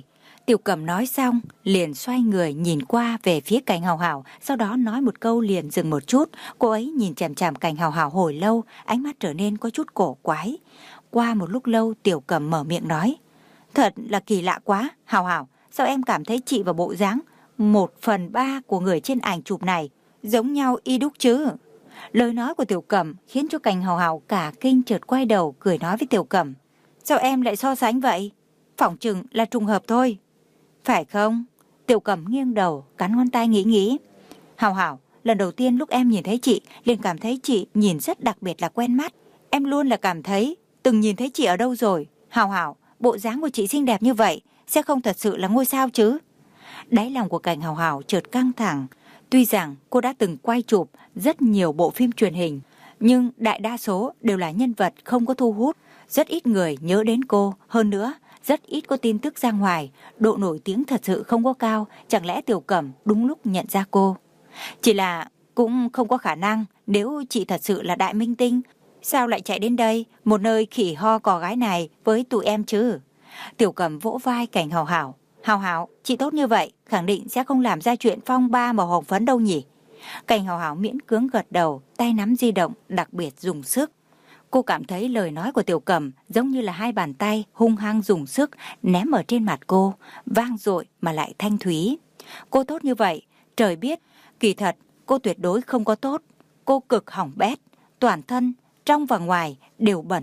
Tiểu Cẩm nói xong, liền xoay người nhìn qua về phía Cảnh Hào Hào, sau đó nói một câu liền dừng một chút. Cô ấy nhìn chằm chằm Cảnh Hào Hào hồi lâu, ánh mắt trở nên có chút cổ quái. Qua một lúc lâu, Tiểu Cẩm mở miệng nói: Thật là kỳ lạ quá, Hào Hào, sao em cảm thấy chị và bộ dáng một phần ba của người trên ảnh chụp này giống nhau y đúc chứ? Lời nói của Tiểu Cẩm khiến cho Cảnh Hào Hào cả kinh, chợt quay đầu cười nói với Tiểu Cẩm: Sao em lại so sánh vậy? Phỏng chừng là trùng hợp thôi. Phải không? Tiểu Cẩm nghiêng đầu, cắn ngón tay nghĩ nghĩ. Hào Hào, lần đầu tiên lúc em nhìn thấy chị, liền cảm thấy chị nhìn rất đặc biệt là quen mắt. Em luôn là cảm thấy từng nhìn thấy chị ở đâu rồi. Hào Hào, bộ dáng của chị xinh đẹp như vậy, sẽ không thật sự là ngôi sao chứ? Đáy lòng của Cảnh Hào Hào chợt căng thẳng. Tuy rằng cô đã từng quay chụp rất nhiều bộ phim truyền hình, nhưng đại đa số đều là nhân vật không có thu hút. Rất ít người nhớ đến cô, hơn nữa rất ít có tin tức ra ngoài, độ nổi tiếng thật sự không có cao. Chẳng lẽ Tiểu Cẩm đúng lúc nhận ra cô? Chỉ là cũng không có khả năng, nếu chị thật sự là đại minh tinh, sao lại chạy đến đây, một nơi khỉ ho cò gái này với tụi em chứ? Tiểu Cẩm vỗ vai Cảnh Hào Hào: Hào Hào, chị tốt như vậy, khẳng định sẽ không làm ra chuyện phong ba màu hồng phấn đâu nhỉ? Cảnh Hào Hào miễn cưỡng gật đầu, tay nắm di động đặc biệt dùng sức. Cô cảm thấy lời nói của Tiểu Cẩm giống như là hai bàn tay hung hăng dùng sức ném ở trên mặt cô, vang dội mà lại thanh thúy. Cô tốt như vậy, trời biết, kỳ thật cô tuyệt đối không có tốt. Cô cực hỏng bét, toàn thân, trong và ngoài đều bẩn.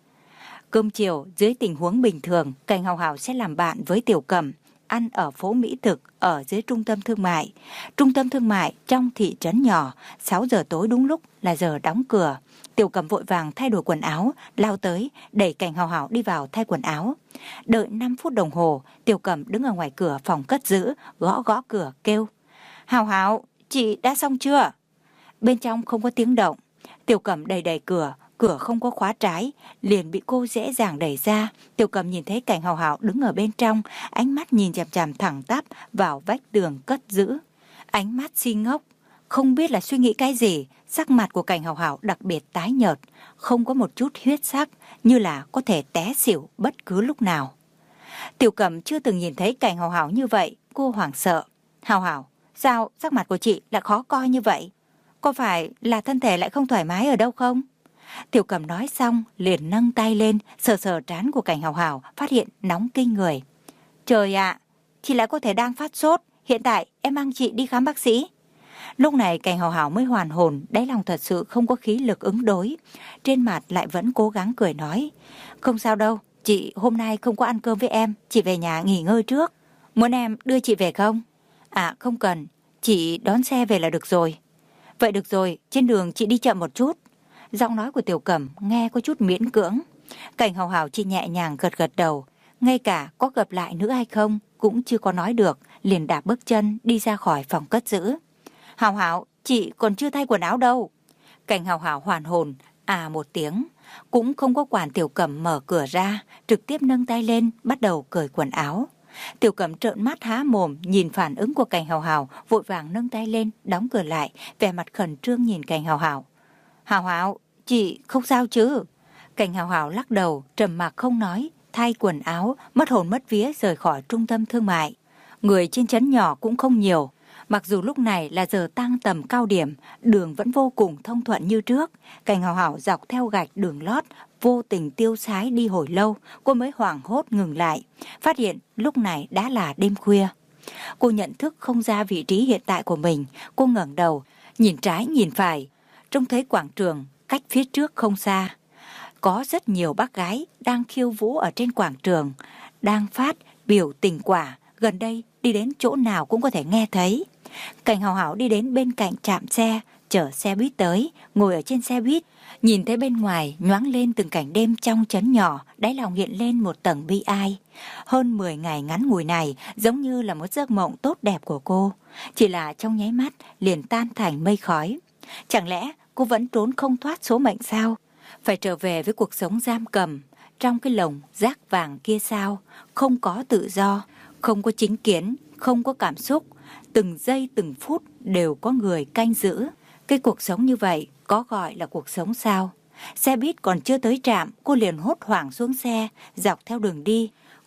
Cơm chiều dưới tình huống bình thường, Cảnh Hào Hào sẽ làm bạn với Tiểu Cẩm, ăn ở phố Mỹ Thực ở dưới trung tâm thương mại. Trung tâm thương mại trong thị trấn nhỏ, sáu giờ tối đúng lúc là giờ đóng cửa. Tiểu Cẩm vội vàng thay đổi quần áo, lao tới, đẩy Cảnh Hào Hào đi vào thay quần áo. Đợi năm phút đồng hồ, Tiểu Cẩm đứng ở ngoài cửa phòng cất giữ, gõ gõ cửa kêu: Hào Hào, chị đã xong chưa? Bên trong không có tiếng động. Tiểu Cẩm đẩy đẩy cửa, cửa không có khóa trái, liền bị cô dễ dàng đẩy ra. Tiểu Cẩm nhìn thấy Cảnh Hào Hào đứng ở bên trong, ánh mắt nhìn chằm chằm thẳng tắp vào vách tường cất giữ. Ánh mắt si ngốc, không biết là suy nghĩ cái gì. Sắc mặt của Cảnh Hào Hào đặc biệt tái nhợt, không có một chút huyết sắc, như là có thể té xỉu bất cứ lúc nào. Tiểu Cẩm chưa từng nhìn thấy Cảnh Hào Hào như vậy, cô hoảng sợ. Hào Hào, sao sắc mặt của chị lại khó coi như vậy? Có phải là thân thể lại không thoải mái ở đâu không? Tiểu Cẩm nói xong liền nâng tay lên sờ sờ trán của Cảnh Hào Hào, phát hiện nóng kinh người. Trời ạ, chị lại có thể đang phát sốt, hiện tại em mang chị đi khám bác sĩ. Lúc này Cảnh Hào Hào mới hoàn hồn, đáy lòng thật sự không có khí lực ứng đối. Trên mặt lại vẫn cố gắng cười nói: Không sao đâu, chị hôm nay không có ăn cơm với em, chị về nhà nghỉ ngơi trước. Muốn em đưa chị về không? À không cần, chị đón xe về là được rồi. Vậy được rồi, trên đường chị đi chậm một chút. Giọng nói của Tiểu Cẩm nghe có chút miễn cưỡng. Cảnh Hào Hào chỉ nhẹ nhàng gật gật đầu, ngay cả có gặp lại nữa hay không cũng chưa có nói được, liền đạp bước chân đi ra khỏi phòng cất giữ. Hào Hào, chị còn chưa thay quần áo đâu. Cảnh Hào Hào hoàn hồn, à một tiếng, cũng không có quản Tiểu Cẩm mở cửa ra, trực tiếp nâng tay lên bắt đầu cởi quần áo. Tiểu Cẩm trợn mắt há mồm nhìn phản ứng của Cảnh Hào Hào, vội vàng nâng tay lên đóng cửa lại, vẻ mặt khẩn trương nhìn Cảnh Hào Hào. Hào Hào, chị không sao chứ? Cảnh Hào Hào lắc đầu, trầm mặc không nói, thay quần áo, mất hồn mất vía rời khỏi trung tâm thương mại. Người trên trấn nhỏ cũng không nhiều. Mặc dù lúc này là giờ tăng tầm cao điểm, đường vẫn vô cùng thông thuận như trước. Cảnh Hào Hào dọc theo gạch đường lót, vô tình tiêu sái đi hồi lâu, cô mới hoảng hốt ngừng lại, phát hiện lúc này đã là đêm khuya. Cô nhận thức không ra vị trí hiện tại của mình, cô ngẩng đầu, nhìn trái nhìn phải, trông thấy quảng trường cách phía trước không xa. Có rất nhiều bác gái đang khiêu vũ ở trên quảng trường, đang phát biểu tình quả, gần đây đi đến chỗ nào cũng có thể nghe thấy. Cảnh Hào Hào đi đến bên cạnh trạm xe, chở xe buýt tới, ngồi ở trên xe buýt, nhìn thấy bên ngoài nhoáng lên từng cảnh đêm trong trấn nhỏ, đáy lòng hiện lên một tầng bi ai. Hơn mười ngày ngắn ngủi này giống như là một giấc mộng tốt đẹp của cô, chỉ là trong nháy mắt liền tan thành mây khói. Chẳng lẽ cô vẫn trốn không thoát số mệnh sao? Phải trở về với cuộc sống giam cầm trong cái lồng rác vàng kia sao? Không có tự do, không có chính kiến, không có cảm xúc, từng giây từng phút đều có người canh giữ. Cái cuộc sống như vậy có gọi là cuộc sống sao? Xe buýt còn chưa tới trạm, cô liền hốt hoảng xuống xe, dọc theo đường đi. Cô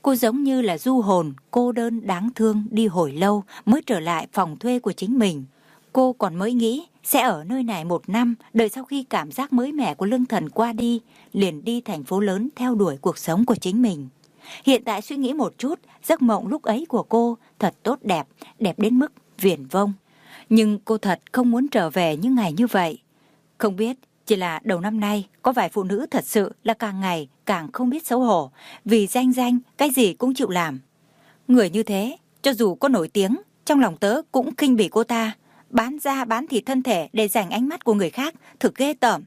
Cô giống như là du hồn, cô đơn đáng thương đi hồi lâu mới trở lại phòng thuê của chính mình. Cô còn mới nghĩ sẽ ở nơi này một năm, đợi sau khi cảm giác mới mẻ của Lương Thần qua đi, liền đi thành phố lớn theo đuổi cuộc sống của chính mình. Hiện tại suy nghĩ một chút, giấc mộng lúc ấy của cô thật tốt đẹp, đẹp đến mức viển vông. Nhưng cô thật không muốn trở về những ngày như vậy. Không biết, chỉ là đầu năm nay có vài phụ nữ thật sự là càng ngày càng không biết xấu hổ, vì danh danh cái gì cũng chịu làm. Người như thế, cho dù có nổi tiếng, trong lòng tớ cũng khinh bỉ cô ta, bán da bán thịt thân thể để giành ánh mắt của người khác, thực ghê tởm.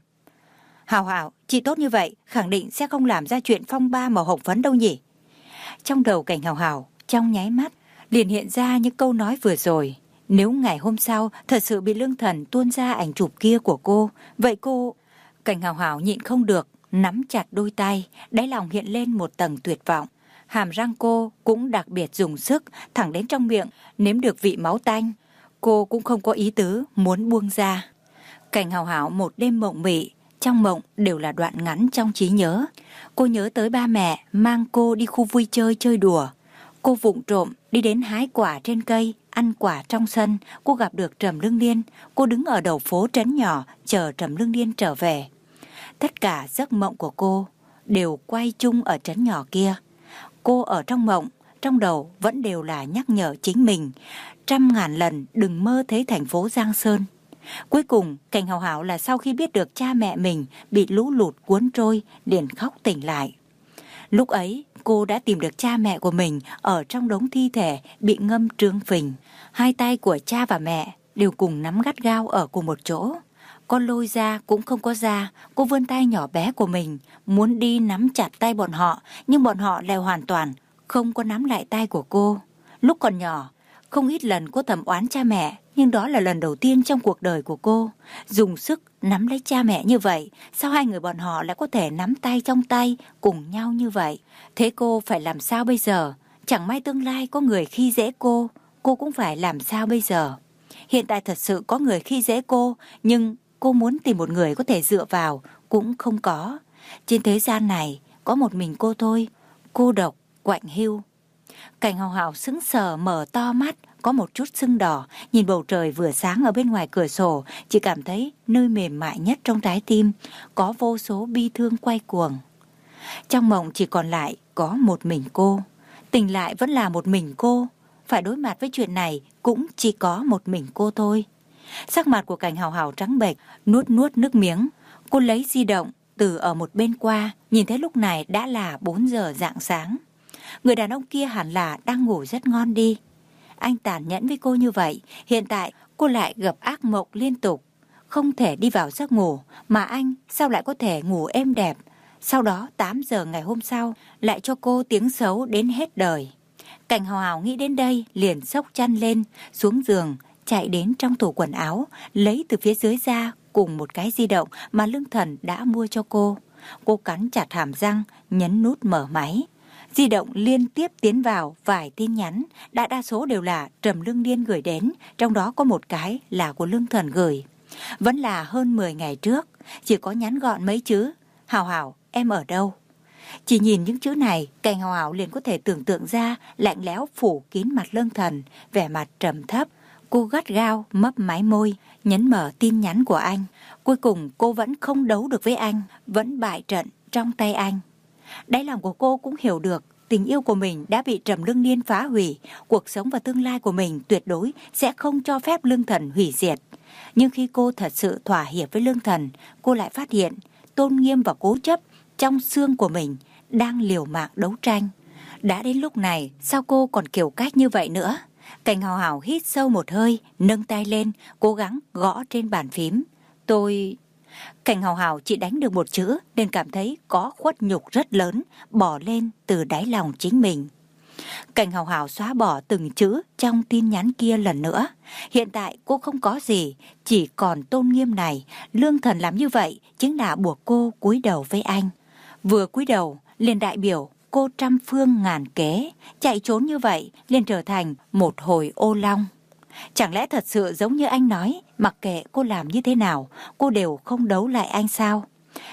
Hảo Hảo, chị tốt như vậy, khẳng định sẽ không làm ra chuyện phong ba màu hồng phấn đâu nhỉ. Trong đầu Cảnh Hảo Hảo, trong nháy mắt, liền hiện ra những câu nói vừa rồi. Nếu ngày hôm sau thật sự bị Lương Thần tuôn ra ảnh chụp kia của cô, vậy cô... Cảnh Hảo Hảo nhịn không được, nắm chặt đôi tay, đáy lòng hiện lên một tầng tuyệt vọng. Hàm răng cô cũng đặc biệt dùng sức, thẳng đến trong miệng, nếm được vị máu tanh. Cô cũng không có ý tứ muốn buông ra. Cảnh Hảo Hảo một đêm mộng mị, trong mộng đều là đoạn ngắn trong trí nhớ. Cô nhớ tới ba mẹ mang cô đi khu vui chơi chơi đùa. Cô vụng trộm đi đến hái quả trên cây, ăn quả trong sân. Cô gặp được Trầm Lương Điên. Cô đứng ở đầu phố trấn nhỏ chờ Trầm Lương Điên trở về. Tất cả giấc mộng của cô đều quay chung ở trấn nhỏ kia. Cô ở trong mộng, trong đầu vẫn đều là nhắc nhở chính mình trăm ngàn lần đừng mơ thấy thành phố Giang Sơn. Cuối cùng, Cảnh Hảo Hảo là sau khi biết được cha mẹ mình bị lũ lụt cuốn trôi, liền khóc tỉnh lại. Lúc ấy, cô đã tìm được cha mẹ của mình ở trong đống thi thể bị ngâm trương phình. Hai tay của cha và mẹ đều cùng nắm gắt gao ở cùng một chỗ. Con lôi ra cũng không có ra, cô vươn tay nhỏ bé của mình, muốn đi nắm chặt tay bọn họ, nhưng bọn họ lại hoàn toàn không có nắm lại tay của cô. Lúc còn nhỏ, không ít lần cô thầm oán cha mẹ, nhưng đó là lần đầu tiên trong cuộc đời của cô dùng sức nắm lấy cha mẹ như vậy. Sao hai người bọn họ lại có thể nắm tay trong tay cùng nhau như vậy? Thế cô phải làm sao bây giờ? Chẳng may tương lai có người khi dễ cô, cô cũng phải làm sao bây giờ? Hiện tại thật sự có người khi dễ cô, nhưng cô muốn tìm một người có thể dựa vào cũng không có. Trên thế gian này có một mình cô thôi, cô độc, quạnh hiu. Cảnh Hảo Hảo sững sờ mở to mắt, có một chút sưng đỏ, nhìn bầu trời vừa sáng ở bên ngoài cửa sổ, chỉ cảm thấy nơi mềm mại nhất trong trái tim có vô số bi thương quay cuồng. Trong mộng chỉ còn lại có một mình cô, tỉnh lại vẫn là một mình cô, phải đối mặt với chuyện này cũng chỉ có một mình cô thôi. Sắc mặt của Cảnh Hảo Hảo trắng bệch, nuốt nuốt nước miếng. Cô lấy di động từ ở một bên qua, nhìn thấy lúc này đã là bốn giờ rạng sáng. Người đàn ông kia hẳn là đang ngủ rất ngon đi. Anh tàn nhẫn với cô như vậy, hiện tại cô lại gặp ác mộng liên tục, không thể đi vào giấc ngủ, mà anh sao lại có thể ngủ êm đẹp. Sau đó tám giờ ngày hôm sau lại cho cô tiếng xấu đến hết đời. Cảnh Hảo Hảo nghĩ đến đây liền xốc chăn lên, xuống giường, chạy đến trong tủ quần áo, lấy từ phía dưới ra cùng một cái di động mà Lương Thần đã mua cho cô. Cô cắn chặt hàm răng, nhấn nút mở máy. Di động liên tiếp tiến vào vài tin nhắn, đại đa số đều là Trầm Lương Điên gửi đến, trong đó có một cái là của Lương Thần gửi. Vẫn là hơn mười ngày trước, chỉ có nhắn gọn mấy chữ, Hảo Hảo, em ở đâu? Chỉ nhìn những chữ này, Cảnh Hảo Hảo liền có thể tưởng tượng ra lạnh lẽo phủ kín mặt Lương Thần, vẻ mặt trầm thấp. Cô gắt gao mấp máy môi, nhấn mở tin nhắn của anh. Cuối cùng cô vẫn không đấu được với anh, vẫn bại trận trong tay anh. Đáy lòng của cô cũng hiểu được tình yêu của mình đã bị Trầm Lương Điên phá hủy, cuộc sống và tương lai của mình tuyệt đối sẽ không cho phép Lương Thần hủy diệt. Nhưng khi cô thật sự thỏa hiệp với Lương Thần, cô lại phát hiện tôn nghiêm và cố chấp trong xương của mình đang liều mạng đấu tranh. Đã đến lúc này, sao cô còn kiểu cách như vậy nữa? Cảnh Hảo Hảo hít sâu một hơi, nâng tay lên, cố gắng gõ trên bàn phím. Tôi... Cảnh Hảo Hảo chỉ đánh được một chữ nên cảm thấy có khuất nhục rất lớn bỏ lên từ đáy lòng chính mình. Cảnh Hảo Hảo xóa bỏ từng chữ trong tin nhắn kia lần nữa. Hiện tại cô không có gì, chỉ còn tôn nghiêm này. Lương Thần làm như vậy chính là buộc cô cúi đầu với anh. Vừa cúi đầu liền đại biểu cô trăm phương ngàn kế, chạy trốn như vậy liền trở thành một hồi ô long. Chẳng lẽ thật sự giống như anh nói, mặc kệ cô làm như thế nào, cô đều không đấu lại anh sao?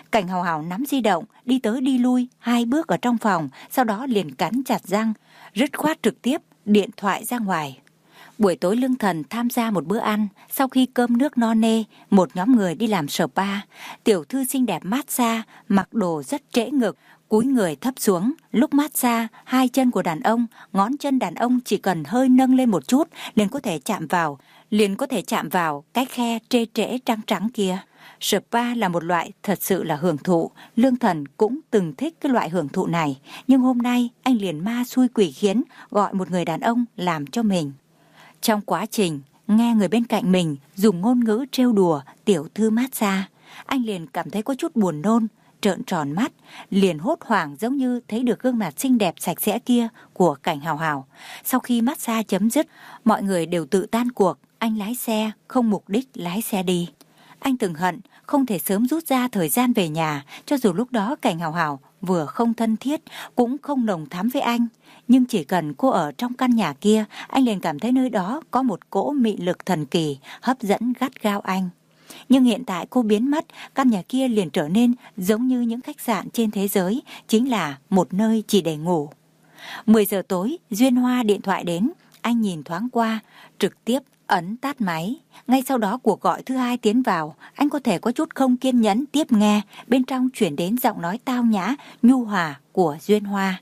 Cảnh Hào Hào nắm di động, đi tới đi lui hai bước ở trong phòng, sau đó liền cắn chặt răng, dứt khoát trực tiếp điện thoại ra ngoài. Buổi tối Lương Thần tham gia một bữa ăn, sau khi cơm nước no nê, một nhóm người đi làm spa. Tiểu thư xinh đẹp massage, mặc đồ rất trễ ngực, cúi người thấp xuống. Lúc massage, hai chân của đàn ông, ngón chân đàn ông chỉ cần hơi nâng lên một chút liền có thể chạm vào, liền có thể chạm vào cái khe trê trễ trắng trắng kia. Spa là một loại thật sự là hưởng thụ. Lương Thần cũng từng thích cái loại hưởng thụ này, nhưng hôm nay anh liền ma xui quỷ khiến gọi một người đàn ông làm cho mình. Trong quá trình nghe người bên cạnh mình dùng ngôn ngữ trêu đùa tiểu thư massage, anh liền cảm thấy có chút buồn nôn, trợn tròn mắt, liền hốt hoảng giống như thấy được gương mặt xinh đẹp sạch sẽ kia của Cảnh Hào Hào. Sau khi massage chấm dứt, mọi người đều tự tan cuộc, anh lái xe không mục đích lái xe đi. Anh từng hận không thể sớm rút ra thời gian về nhà, cho dù lúc đó Cảnh Hào Hào vừa không thân thiết cũng không nồng thắm với anh. Nhưng chỉ cần cô ở trong căn nhà kia, anh liền cảm thấy nơi đó có một cỗ mị lực thần kỳ, hấp dẫn gắt gao anh. Nhưng hiện tại cô biến mất, căn nhà kia liền trở nên giống như những khách sạn trên thế giới, chính là một nơi chỉ để ngủ. mười giờ tối, Duyên Hoa điện thoại đến, anh nhìn thoáng qua, trực tiếp ấn tắt máy. Ngay sau đó cuộc gọi thứ hai tiến vào, anh có thể có chút không kiên nhẫn tiếp nghe, bên trong chuyển đến giọng nói tao nhã, nhu hòa của Duyên Hoa.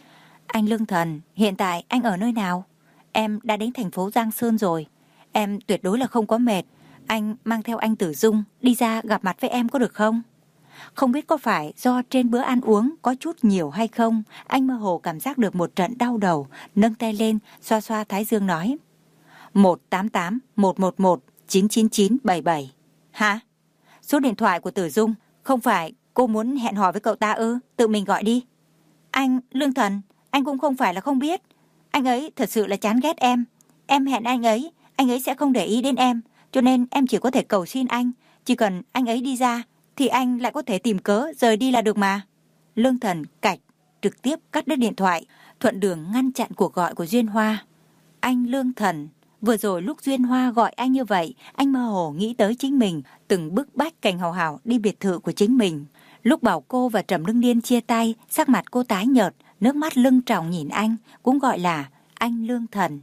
Anh Lương Thần, hiện tại anh ở nơi nào? Em đã đến thành phố Giang Sơn rồi. Em tuyệt đối là không có mệt. Anh mang theo anh Tử Dung đi ra gặp mặt với em có được không? Không biết có phải do trên bữa ăn uống có chút nhiều hay không, anh mơ hồ cảm giác được một trận đau đầu, nâng tay lên, xoa xoa thái dương nói. một tám tám một một một chín chín chín bảy bảy. Hả? Số điện thoại của Tử Dung, không phải cô muốn hẹn hò với cậu ta ư? Tự mình gọi đi. Anh Lương Thần, anh cũng không phải là không biết. Anh ấy thật sự là chán ghét em. Em hẹn anh ấy, anh ấy sẽ không để ý đến em. Cho nên em chỉ có thể cầu xin anh. Chỉ cần anh ấy đi ra, thì anh lại có thể tìm cớ rời đi là được mà. Lương Thần cạch, trực tiếp cắt đứt điện thoại, thuận đường ngăn chặn cuộc gọi của Duyên Hoa. Anh Lương Thần, vừa rồi lúc Duyên Hoa gọi anh như vậy, anh mơ hồ nghĩ tới chính mình, từng bức bách Cảnh Hào Hào đi biệt thự của chính mình. Lúc bảo cô và Trầm Lương Điên chia tay, sắc mặt cô tái nhợt, nước mắt lưng tròng nhìn anh, cũng gọi là anh Lương Thần.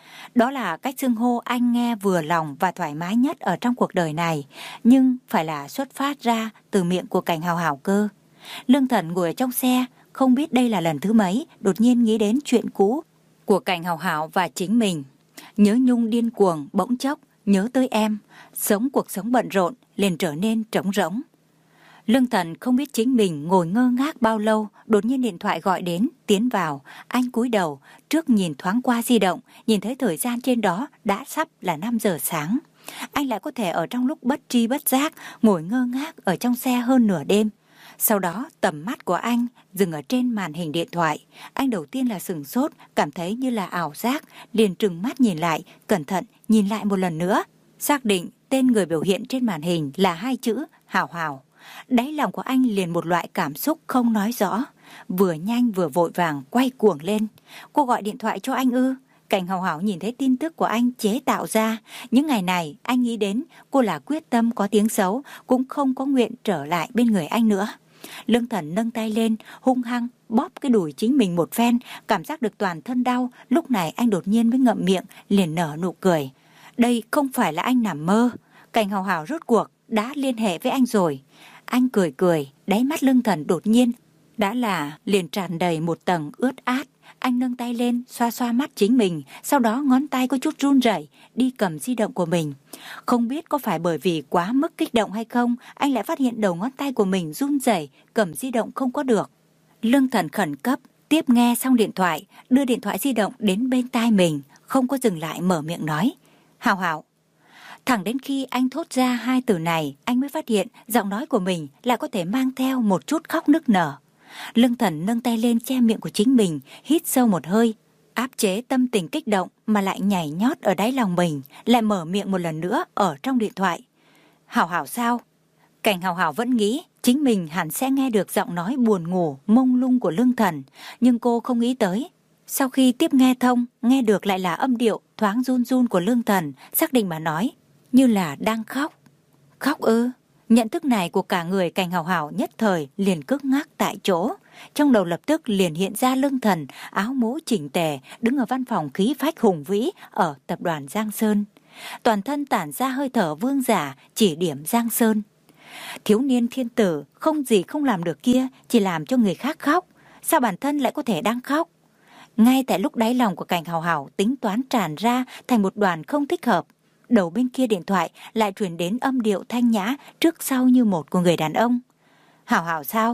Đó là cách xưng hô anh nghe vừa lòng và thoải mái nhất ở trong cuộc đời này, nhưng phải là xuất phát ra từ miệng của Cảnh Hào Hào cơ. Lương Thần ngồi ở trong xe, không biết đây là lần thứ mấy, đột nhiên nghĩ đến chuyện cũ của Cảnh Hào Hào và chính mình. Nhớ nhung điên cuồng, bỗng chốc, nhớ tới em, sống cuộc sống bận rộn, liền trở nên trống rỗng. Lương Thần không biết chính mình ngồi ngơ ngác bao lâu, đột nhiên điện thoại gọi đến, tiến vào. Anh cúi đầu, trước nhìn thoáng qua di động, nhìn thấy thời gian trên đó đã sắp là năm giờ sáng. Anh lại có thể ở trong lúc bất tri bất giác, ngồi ngơ ngác ở trong xe hơn nửa đêm. Sau đó tầm mắt của anh dừng ở trên màn hình điện thoại. Anh đầu tiên là sửng sốt, cảm thấy như là ảo giác, liền trừng mắt nhìn lại, cẩn thận nhìn lại một lần nữa. Xác định tên người biểu hiện trên màn hình là hai chữ Hào Hào. Đáy lòng của anh liền một loại cảm xúc không nói rõ, vừa nhanh vừa vội vàng quay cuồng lên. Cô gọi điện thoại cho anh ư? Cảnh Hào Hào nhìn thấy tin tức của anh chế tạo ra. Những ngày này anh nghĩ đến cô là quyết tâm có tiếng xấu, cũng không có nguyện trở lại bên người anh nữa. Lương Thần nâng tay lên, hung hăng bóp cái đùi chính mình một phen, cảm giác được toàn thân đau. Lúc này anh đột nhiên mới ngậm miệng, liền nở nụ cười. Đây không phải là anh nằm mơ. Cảnh Hào Hào rốt cuộc đã liên hệ với anh rồi. Anh cười cười, đáy mắt Lương Thần đột nhiên đã là liền tràn đầy một tầng ướt át. Anh nâng tay lên, xoa xoa mắt chính mình, sau đó ngón tay có chút run rẩy đi cầm di động của mình. Không biết có phải bởi vì quá mức kích động hay không, anh lại phát hiện đầu ngón tay của mình run rẩy, cầm di động không có được. Lương Thần khẩn cấp tiếp nghe xong điện thoại, đưa điện thoại di động đến bên tai mình, không có dừng lại mở miệng nói. Hào Hào. Thẳng đến khi anh thốt ra hai từ này, anh mới phát hiện giọng nói của mình lại có thể mang theo một chút khóc nức nở. Lương Thần nâng tay lên che miệng của chính mình, hít sâu một hơi, áp chế tâm tình kích động mà lại nhảy nhót ở đáy lòng mình, lại mở miệng một lần nữa ở trong điện thoại. Hào Hào sao? Cảnh Hào Hào vẫn nghĩ chính mình hẳn sẽ nghe được giọng nói buồn ngủ, mông lung của Lương Thần, nhưng cô không nghĩ tới. Sau khi tiếp nghe thông, nghe được lại là âm điệu thoáng run run của Lương Thần, xác định mà nói, như là đang khóc. Khóc ư? Nhận thức này của cả người Cảnh Hảo Hảo nhất thời liền cứng ngắc tại chỗ. Trong đầu lập tức liền hiện ra Lương Thần, áo mũ chỉnh tề, đứng ở văn phòng khí phách hùng vĩ ở tập đoàn Giang Sơn. Toàn thân tản ra hơi thở vương giả, chỉ điểm Giang Sơn. Thiếu niên thiên tử, không gì không làm được kia, chỉ làm cho người khác khóc. Sao bản thân lại có thể đang khóc? Ngay tại lúc đáy lòng của Cảnh Hảo Hảo tính toán tràn ra thành một đoàn không thích hợp, đầu bên kia điện thoại lại truyền đến âm điệu thanh nhã trước sau như một của người đàn ông. Hảo Hảo sao?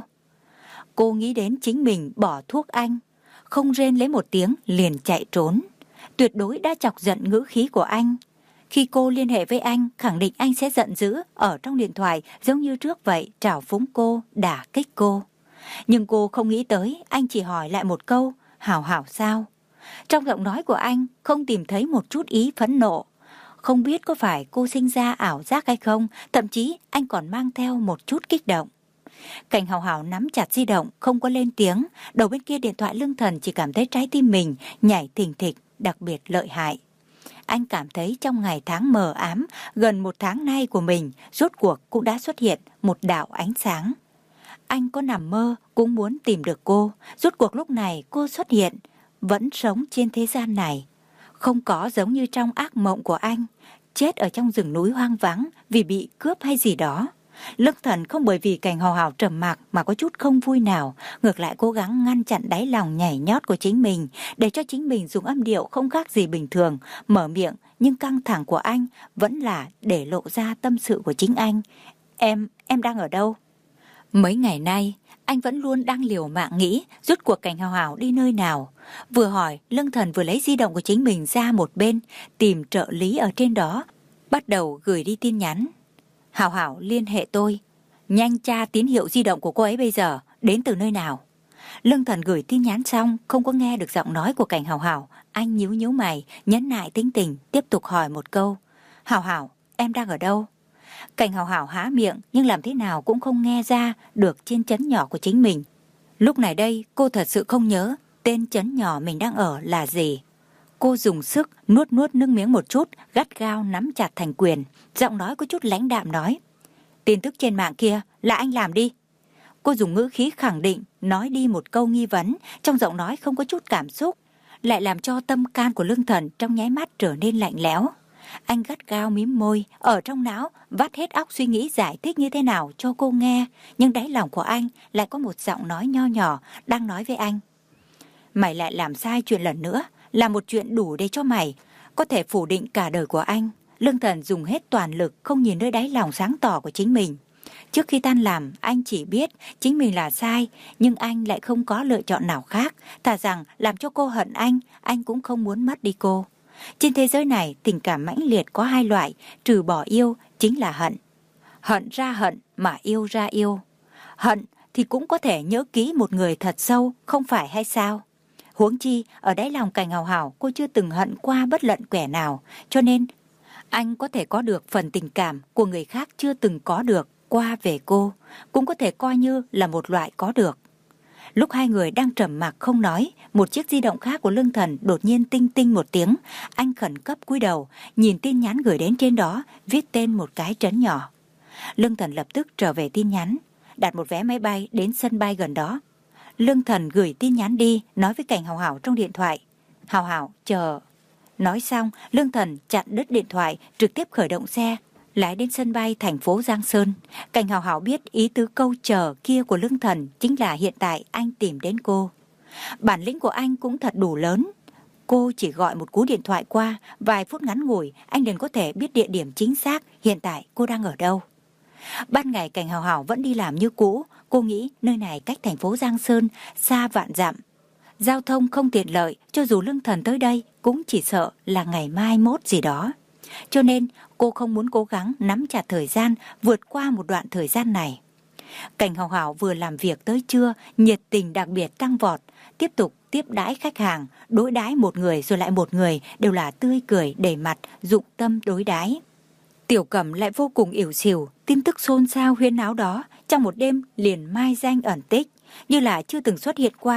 Cô nghĩ đến chính mình bỏ thuốc anh, không rên lấy một tiếng liền chạy trốn. Tuyệt đối đã chọc giận ngữ khí của anh. Khi cô liên hệ với anh, khẳng định anh sẽ giận dữ ở trong điện thoại giống như trước vậy, trào phúng cô, đả kích cô. Nhưng cô không nghĩ tới, anh chỉ hỏi lại một câu, Hảo Hảo sao? Trong giọng nói của anh không tìm thấy một chút ý phẫn nộ. Không biết có phải cô sinh ra ảo giác hay không, thậm chí anh còn mang theo một chút kích động. Cảnh Hảo Hảo nắm chặt di động, không có lên tiếng. Đầu bên kia điện thoại Lương Thần chỉ cảm thấy trái tim mình nhảy thình thịch, đặc biệt lợi hại. Anh cảm thấy trong ngày tháng mờ ám, gần một tháng nay của mình, rốt cuộc cũng đã xuất hiện một đạo ánh sáng. Anh có nằm mơ cũng muốn tìm được cô. Rốt cuộc lúc này cô xuất hiện, vẫn sống trên thế gian này. Không có giống như trong ác mộng của anh, chết ở trong rừng núi hoang vắng vì bị cướp hay gì đó. Lương Thần không bởi vì Cảnh Hảo Hảo trầm mặc mà có chút không vui nào, ngược lại cố gắng ngăn chặn đáy lòng nhảy nhót của chính mình, để cho chính mình dùng âm điệu không khác gì bình thường, mở miệng, nhưng căng thẳng của anh vẫn là để lộ ra tâm sự của chính anh. Em, em đang ở đâu? Mấy ngày nay, anh vẫn luôn đang liều mạng nghĩ rốt cuộc Cảnh Hảo Hảo đi nơi nào. Vừa hỏi, Lương Thần vừa lấy di động của chính mình ra một bên, tìm trợ lý ở trên đó, bắt đầu gửi đi tin nhắn. Hảo Hảo liên hệ tôi. Nhanh tra tín hiệu di động của cô ấy bây giờ, đến từ nơi nào? Lương Thần gửi tin nhắn xong, không có nghe được giọng nói của Cảnh Hảo Hảo. Anh nhíu nhíu mày, nhẫn nại tính tình, tiếp tục hỏi một câu. Hảo Hảo, em đang ở đâu? Cảnh Hảo Hảo há miệng, nhưng làm thế nào cũng không nghe ra được trên trấn nhỏ của chính mình. Lúc này đây, cô thật sự không nhớ tên trấn nhỏ mình đang ở là gì. Cô dùng sức nuốt nuốt nước miếng một chút, gắt gao nắm chặt thành quyền. Giọng nói có chút lãnh đạm nói. Tin tức trên mạng kia là anh làm đi. Cô dùng ngữ khí khẳng định, nói đi một câu nghi vấn, trong giọng nói không có chút cảm xúc, lại làm cho tâm can của Lương Thần trong nháy mắt trở nên lạnh lẽo. Anh gắt gao mím môi, ở trong não vắt hết óc suy nghĩ giải thích như thế nào cho cô nghe, nhưng đáy lòng của anh lại có một giọng nói nho nhỏ đang nói với anh. Mày lại làm sai chuyện lần nữa, là một chuyện đủ để cho mày có thể phủ định cả đời của anh. Lương Thần dùng hết toàn lực, không nhìn nơi đáy lòng sáng tỏ của chính mình. Trước khi tan làm, anh chỉ biết chính mình là sai, nhưng anh lại không có lựa chọn nào khác. Thà rằng làm cho cô hận anh, anh cũng không muốn mất đi cô. Trên thế giới này, tình cảm mãnh liệt có hai loại, trừ bỏ yêu chính là hận. Hận ra hận mà yêu ra yêu. Hận thì cũng có thể nhớ kỹ một người thật sâu, không phải hay sao? Huống chi, ở đáy lòng Cảnh Hảo Hảo cô chưa từng hận qua bất luận kẻ nào, cho nên anh có thể có được phần tình cảm của người khác chưa từng có được qua về cô, cũng có thể coi như là một loại có được. Lúc hai người đang trầm mặc không nói, một chiếc di động khác của Lương Thần đột nhiên tinh tinh một tiếng. Anh khẩn cấp cúi đầu, nhìn tin nhắn gửi đến trên đó, viết tên một cái trấn nhỏ. Lương Thần lập tức trở về tin nhắn, đặt một vé máy bay đến sân bay gần đó. Lương Thần gửi tin nhắn đi, nói với Cảnh Hảo Hảo trong điện thoại. Hảo Hảo, chờ. Nói xong, Lương Thần chặn đứt điện thoại, trực tiếp khởi động xe, lái đến sân bay thành phố Giang Sơn. Cảnh Hảo Hảo biết ý tứ câu chờ kia của Lương Thần chính là hiện tại anh tìm đến cô. Bản lĩnh của anh cũng thật đủ lớn. Cô chỉ gọi một cú điện thoại qua, vài phút ngắn ngủi, anh liền có thể biết địa điểm chính xác hiện tại cô đang ở đâu. Ban ngày Cảnh Hảo Hảo vẫn đi làm như cũ, cô nghĩ nơi này cách thành phố Giang Sơn xa vạn dặm. Giao thông không tiện lợi, cho dù Lương Thần tới đây cũng chỉ sợ là ngày mai mốt gì đó. Cho nên cô không muốn cố gắng nắm chặt thời gian vượt qua một đoạn thời gian này. Cảnh Hảo Hảo vừa làm việc tới trưa, nhiệt tình đặc biệt tăng vọt, tiếp tục tiếp đãi khách hàng, đối đãi một người rồi lại một người đều là tươi cười đầy mặt, dụng tâm đối đãi. Tiểu Cẩm lại vô cùng ỉu xìu, tin tức xôn xao huyên náo đó trong một đêm liền mai danh ẩn tích, như là chưa từng xuất hiện qua,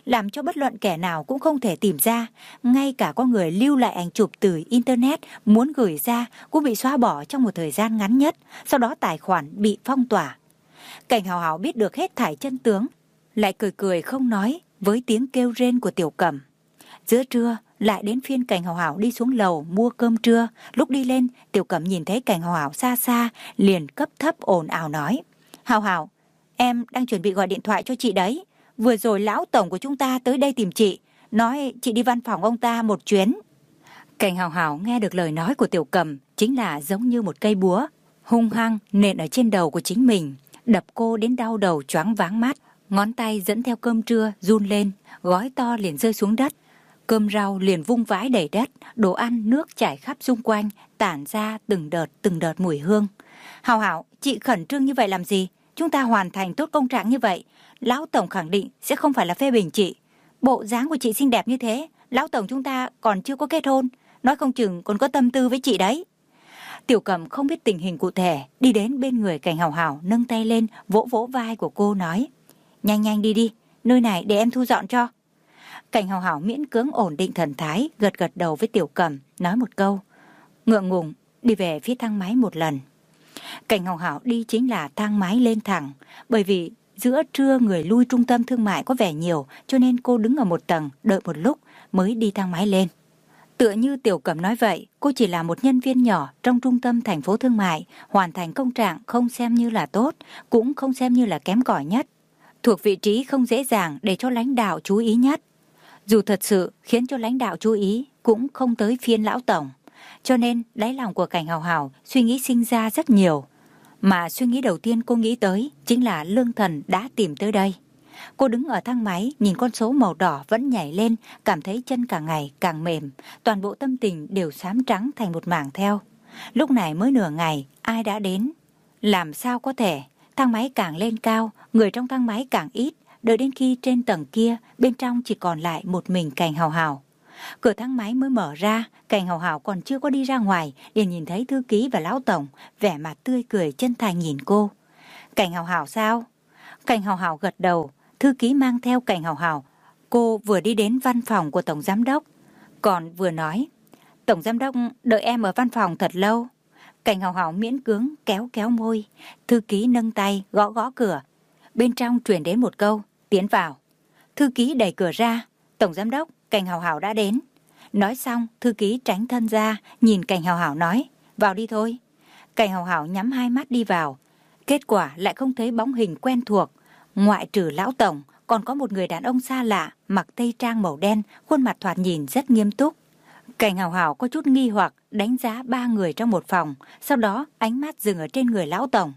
làm cho bất luận kẻ nào cũng không thể tìm ra. Ngay cả có người lưu lại ảnh chụp từ Internet muốn gửi ra cũng bị xóa bỏ trong một thời gian ngắn nhất, sau đó tài khoản bị phong tỏa. Cảnh Hào Hào biết được hết thảy chân tướng, lại cười cười không nói với tiếng kêu rên của Tiểu Cẩm. Giữa trưa, lại đến phiên Cảnh Hào Hào đi xuống lầu mua cơm trưa. Lúc đi lên, Tiểu Cẩm nhìn thấy Cảnh Hào Hào xa xa, liền cấp thấp ồn ào nói: Hào Hào, em đang chuẩn bị gọi điện thoại cho chị đấy. Vừa rồi lão tổng của chúng ta tới đây tìm chị, nói chị đi văn phòng ông ta một chuyến. Cảnh Hào Hào nghe được lời nói của Tiểu Cẩm chính là giống như một cây búa hung hăng nện ở trên đầu của chính mình, đập cô đến đau đầu choáng váng mắt. Ngón tay dẫn theo cơm trưa run lên, gói to liền rơi xuống đất. Cơm rau liền vung vãi đầy đất, đồ ăn nước chảy khắp xung quanh, tản ra từng đợt từng đợt mùi hương. Hào Hào, chị khẩn trương như vậy làm gì? Chúng ta hoàn thành tốt công trạng như vậy, lão tổng khẳng định sẽ không phải là phê bình chị. Bộ dáng của chị xinh đẹp như thế, lão tổng chúng ta còn chưa có kết hôn, nói không chừng còn có tâm tư với chị đấy. Tiểu Cẩm không biết tình hình cụ thể, đi đến bên người Cảnh Hào Hào, nâng tay lên vỗ vỗ vai của cô nói: Nhanh nhanh đi đi, nơi này để em thu dọn cho. Cảnh Hào Hào miễn cưỡng ổn định thần thái, gật gật đầu với Tiểu Cẩm, nói một câu, ngượng ngùng đi về phía thang máy một lần. Cảnh Hào Hào đi chính là thang máy lên thẳng, bởi vì giữa trưa người lui trung tâm thương mại có vẻ nhiều, cho nên cô đứng ở một tầng đợi một lúc mới đi thang máy lên. Tựa như Tiểu Cẩm nói vậy, cô chỉ là một nhân viên nhỏ trong trung tâm thành phố thương mại, hoàn thành công trạng không xem như là tốt, cũng không xem như là kém cỏi nhất, thuộc vị trí không dễ dàng để cho lãnh đạo chú ý nhất. Dù thật sự khiến cho lãnh đạo chú ý cũng không tới phiên lão tổng, cho nên đáy lòng của Cảnh Hào Hào suy nghĩ sinh ra rất nhiều. Mà suy nghĩ đầu tiên cô nghĩ tới chính là Lương Thần đã tìm tới đây. Cô đứng ở thang máy nhìn con số màu đỏ vẫn nhảy lên, cảm thấy chân càng ngày càng mềm, toàn bộ tâm tình đều xám trắng thành một mảng theo. Lúc này mới nửa ngày, ai đã đến? Làm sao có thể? Thang máy càng lên cao, người trong thang máy càng ít, đợi đến khi trên tầng kia, bên trong chỉ còn lại một mình Cảnh Hào Hào. Cửa thang máy mới mở ra, Cảnh Hào Hào còn chưa có đi ra ngoài, liền nhìn thấy thư ký và lão tổng, vẻ mặt tươi cười chân thành nhìn cô. Cảnh Hào Hào sao? Cảnh Hào Hào gật đầu, thư ký mang theo Cảnh Hào Hào. Cô vừa đi đến văn phòng của tổng giám đốc, còn vừa nói, tổng giám đốc đợi em ở văn phòng thật lâu. Cảnh Hào Hào miễn cưỡng kéo kéo môi, thư ký nâng tay gõ gõ cửa. Bên trong truyền đến một câu, tiến vào. Thư ký đẩy cửa ra, tổng giám đốc, Cảnh Hào Hào đã đến. Nói xong, thư ký tránh thân ra, nhìn Cảnh Hào Hào nói, vào đi thôi. Cảnh Hào Hào nhắm hai mắt đi vào. Kết quả lại không thấy bóng hình quen thuộc. Ngoại trừ lão tổng, còn có một người đàn ông xa lạ, mặc tây trang màu đen, khuôn mặt thoạt nhìn rất nghiêm túc. Cảnh Hào Hào có chút nghi hoặc đánh giá ba người trong một phòng, sau đó ánh mắt dừng ở trên người lão tổng.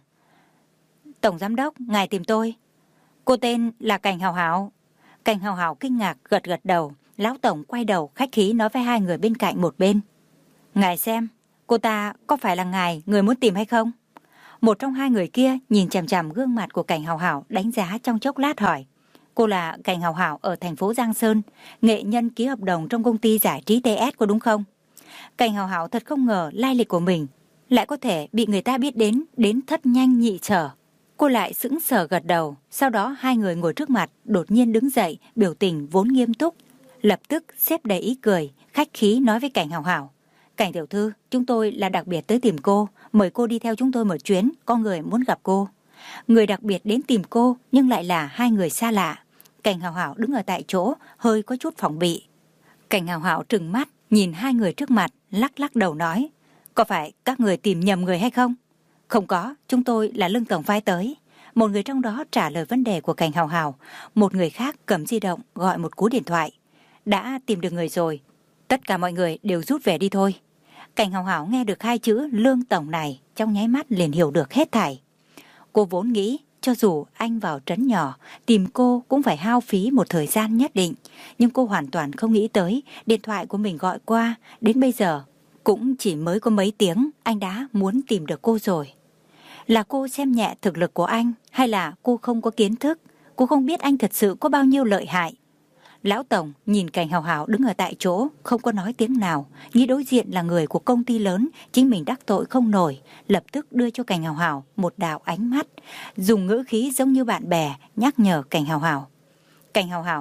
Tổng giám đốc, ngài tìm tôi. Cô tên là Cảnh Hào Hào. Cảnh Hào Hào kinh ngạc gật gật đầu. Lão tổng quay đầu khách khí nói với hai người bên cạnh một bên. Ngài xem, cô ta có phải là ngài người muốn tìm hay không? Một trong hai người kia nhìn chằm chằm gương mặt của Cảnh Hào Hào đánh giá trong chốc lát hỏi. Cô là Cảnh Hào Hào ở thành phố Giang Sơn, nghệ nhân ký hợp đồng trong công ty giải trí tê ét có đúng không? Cảnh Hào Hào thật không ngờ lai lịch của mình lại có thể bị người ta biết đến, đến thất nhanh nhị sở. Cô lại sững sờ gật đầu, sau đó hai người ngồi trước mặt đột nhiên đứng dậy, biểu tình vốn nghiêm túc, lập tức xếp đầy ý cười, khách khí nói với Cảnh Hào Hào. Cảnh tiểu thư, chúng tôi là đặc biệt tới tìm cô, mời cô đi theo chúng tôi một chuyến, có người muốn gặp cô. Người đặc biệt đến tìm cô nhưng lại là hai người xa lạ. Cảnh Hào Hào đứng ở tại chỗ, hơi có chút phòng bị. Cảnh Hào Hào trừng mắt, nhìn hai người trước mặt, lắc lắc đầu nói, có phải các người tìm nhầm người hay không? Không có, chúng tôi là Lương tổng phái tới. Một người trong đó trả lời vấn đề của Cảnh Hào Hào, một người khác cầm di động gọi một cú điện thoại. Đã tìm được người rồi, tất cả mọi người đều rút về đi thôi. Cảnh Hào Hào nghe được hai chữ Lương tổng này, trong nháy mắt liền hiểu được hết thảy. Cô vốn nghĩ cho dù anh vào trấn nhỏ tìm cô cũng phải hao phí một thời gian nhất định, nhưng cô hoàn toàn không nghĩ tới điện thoại của mình gọi qua đến bây giờ cũng chỉ mới có mấy tiếng anh đã muốn tìm được cô rồi. Là cô xem nhẹ thực lực của anh, hay là cô không có kiến thức, cô không biết anh thật sự có bao nhiêu lợi hại? Lão tổng nhìn Cảnh Hào Hào đứng ở tại chỗ, không có nói tiếng nào, nghĩ đối diện là người của công ty lớn, chính mình đắc tội không nổi, lập tức đưa cho Cảnh Hào Hào một đạo ánh mắt, dùng ngữ khí giống như bạn bè nhắc nhở Cảnh Hào Hào. Cảnh Hào Hào,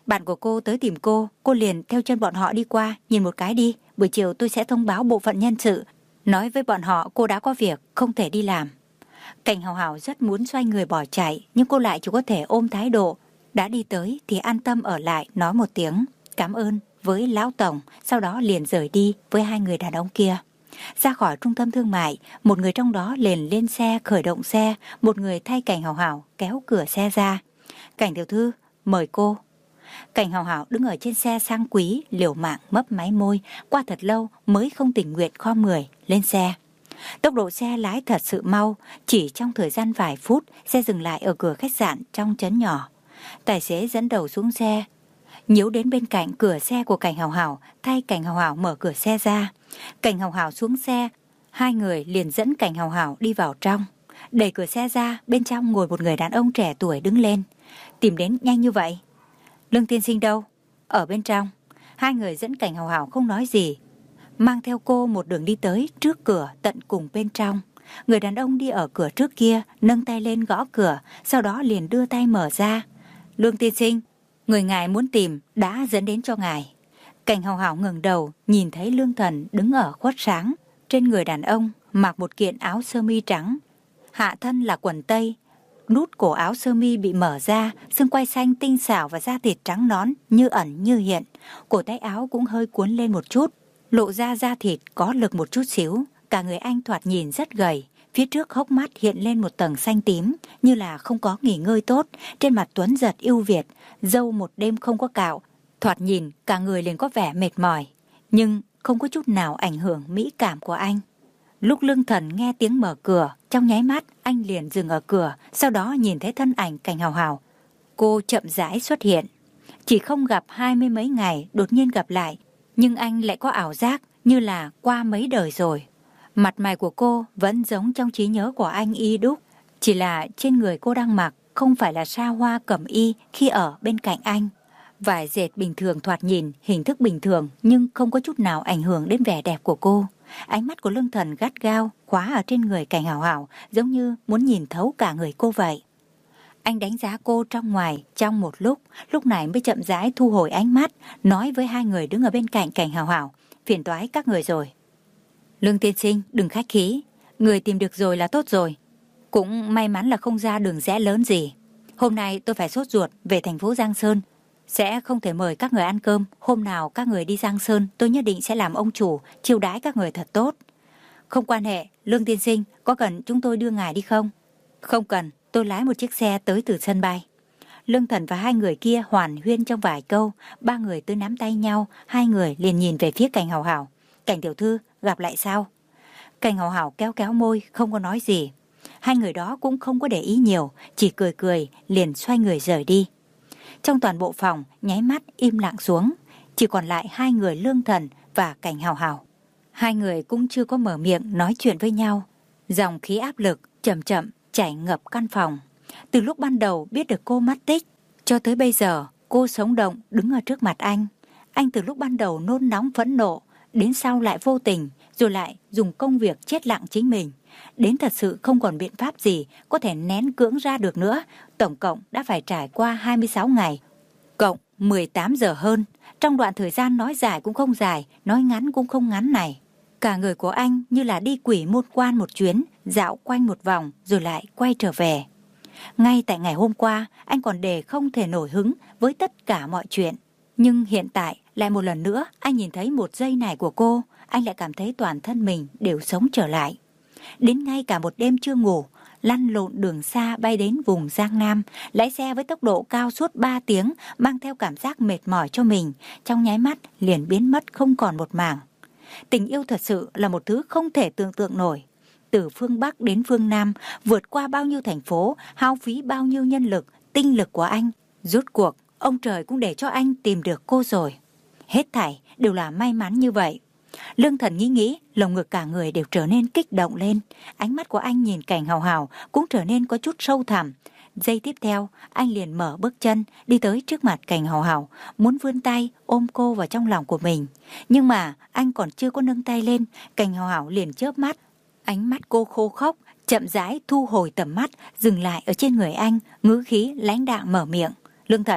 Bạn của cô tới tìm cô, cô liền theo chân bọn họ đi qua, nhìn một cái đi. Buổi chiều tôi sẽ thông báo bộ phận nhân sự, nói với bọn họ cô đã có việc, không thể đi làm. Cảnh Hào Hào rất muốn xoay người bỏ chạy, nhưng cô lại chỉ có thể ôm thái độ đã đi tới thì an tâm ở lại, nói một tiếng cảm ơn với lão tổng, sau đó liền rời đi với hai người đàn ông kia. Ra khỏi trung tâm thương mại, một người trong đó liền lên xe khởi động xe, một người thay Cảnh Hào Hào kéo cửa xe ra. Cảnh tiểu thư, mời cô. Cảnh Hào Hào đứng ở trên xe sang quý, liều mạng mấp máy môi, qua thật lâu mới không tình nguyện khom người lên xe. Tốc độ xe lái thật sự mau, chỉ trong thời gian vài phút, xe dừng lại ở cửa khách sạn trong trấn nhỏ. Tài xế dẫn đầu xuống xe, nhíu đến bên cạnh cửa xe của Cảnh Hào Hào, thay Cảnh Hào Hào mở cửa xe ra. Cảnh Hào Hào xuống xe, hai người liền dẫn Cảnh Hào Hào đi vào trong. Đẩy cửa xe ra, bên trong ngồi một người đàn ông trẻ tuổi đứng lên. Tìm đến nhanh như vậy? Lương tiên sinh đâu? Ở bên trong. Hai người dẫn Cảnh Hào Hào không nói gì, mang theo cô một đường đi tới trước cửa tận cùng bên trong. Người đàn ông đi ở cửa trước kia nâng tay lên gõ cửa, sau đó liền đưa tay mở ra. Lương tiên sinh, người ngài muốn tìm đã dẫn đến cho ngài. Cảnh Hào Hào ngẩng đầu, nhìn thấy Lương Thần đứng ở khuất sáng. Trên người đàn ông mặc một kiện áo sơ mi trắng, hạ thân là quần tây. Nút cổ áo sơ mi bị mở ra, xương quai xanh tinh xảo và da thịt trắng nõn như ẩn như hiện. Cổ tay áo cũng hơi cuốn lên một chút, lộ ra da thịt có lực một chút xíu. Cả người anh thoạt nhìn rất gầy, phía trước hốc mắt hiện lên một tầng xanh tím, như là không có nghỉ ngơi tốt. Trên mặt tuấn giật ưu việt, râu một đêm không có cạo, thoạt nhìn cả người liền có vẻ mệt mỏi, nhưng không có chút nào ảnh hưởng mỹ cảm của anh. Lúc Lương Thần nghe tiếng mở cửa, trong nháy mắt anh liền dừng ở cửa, sau đó nhìn thấy thân ảnh Cảnh Hào Hào. Cô chậm rãi xuất hiện. Chỉ không gặp hai mươi mấy ngày, đột nhiên gặp lại, nhưng anh lại có ảo giác như là qua mấy đời rồi. Mặt mày của cô vẫn giống trong trí nhớ của anh y đúc, chỉ là trên người cô đang mặc không phải là sa hoa cẩm y khi ở bên cạnh anh. Vải dệt bình thường thoạt nhìn hình thức bình thường, nhưng không có chút nào ảnh hưởng đến vẻ đẹp của cô. Ánh mắt của Lương Thần gắt gao khóa ở trên người Cảnh Hào Hào, giống như muốn nhìn thấu cả người cô vậy. Anh đánh giá cô trong ngoài trong một lúc, lúc này mới chậm rãi thu hồi ánh mắt, nói với hai người đứng ở bên cạnh Cảnh Hào Hào, phiền toái các người rồi. Lương tiên sinh, đừng khách khí, người tìm được rồi là tốt rồi. Cũng may mắn là không ra đường rẽ lớn gì. Hôm nay tôi phải sốt ruột về thành phố Giang Sơn, sẽ không thể mời các người ăn cơm. Hôm nào các người đi Giang Sơn, tôi nhất định sẽ làm ông chủ, chiêu đãi các người thật tốt. Không quan hệ, Lương tiên sinh, có cần chúng tôi đưa ngài đi không? Không cần, tôi lái một chiếc xe tới từ sân bay. Lương Thần và hai người kia hoàn huyên trong vài câu, ba người tới nắm tay nhau, hai người liền nhìn về phía Cảnh Hào Hào. Cảnh tiểu thư, gặp lại sao? Cảnh Hào Hào kéo kéo môi, không có nói gì. Hai người đó cũng không có để ý nhiều, chỉ cười cười, liền xoay người rời đi. Trong toàn bộ phòng, nháy mắt im lặng xuống, chỉ còn lại hai người Lương Thần và Cảnh Hào Hào. Hai người cũng chưa có mở miệng nói chuyện với nhau. Dòng khí áp lực chậm chậm chảy ngập căn phòng. Từ lúc ban đầu biết được cô mất tích, cho tới bây giờ cô sống động đứng ở trước mặt anh. Anh từ lúc ban đầu nôn nóng phẫn nộ, đến sau lại vô tình, rồi lại dùng công việc chết lặng chính mình. Đến thật sự không còn biện pháp gì có thể nén cưỡng ra được nữa. Tổng cộng đã phải trải qua hai mươi sáu ngày, cộng mười tám giờ hơn. Trong đoạn thời gian nói dài cũng không dài, nói ngắn cũng không ngắn này, cả người của anh như là đi quỷ môn quan một chuyến, dạo quanh một vòng rồi lại quay trở về. Ngay tại ngày hôm qua, anh còn đề không thể nổi hứng với tất cả mọi chuyện. Nhưng hiện tại, lại một lần nữa, anh nhìn thấy một giây này của cô, anh lại cảm thấy toàn thân mình đều sống trở lại. Đến ngay cả một đêm chưa ngủ, lăn lộn đường xa bay đến vùng Giang Nam, lái xe với tốc độ cao suốt ba tiếng, mang theo cảm giác mệt mỏi cho mình, trong nháy mắt liền biến mất không còn một mảng. Tình yêu thật sự là một thứ không thể tưởng tượng nổi. Từ phương Bắc đến phương Nam, vượt qua bao nhiêu thành phố, hao phí bao nhiêu nhân lực, tinh lực của anh. Rốt cuộc, ông trời cũng để cho anh tìm được cô rồi. Hết thảy đều là may mắn như vậy. Lương Thần nghĩ nghĩ, lồng ngực cả người đều trở nên kích động lên. Ánh mắt của anh nhìn Cảnh Hào Hào cũng trở nên có chút sâu thẳm. Giây tiếp theo, anh liền mở bước chân, đi tới trước mặt Cảnh Hào Hào, muốn vươn tay ôm cô vào trong lòng của mình. Nhưng mà anh còn chưa có nâng tay lên, Cảnh Hào Hào liền chớp mắt. Ánh mắt cô khô khốc, chậm rãi thu hồi tầm mắt, dừng lại ở trên người anh, ngữ khí lãnh đạm mở miệng. Lương Thần,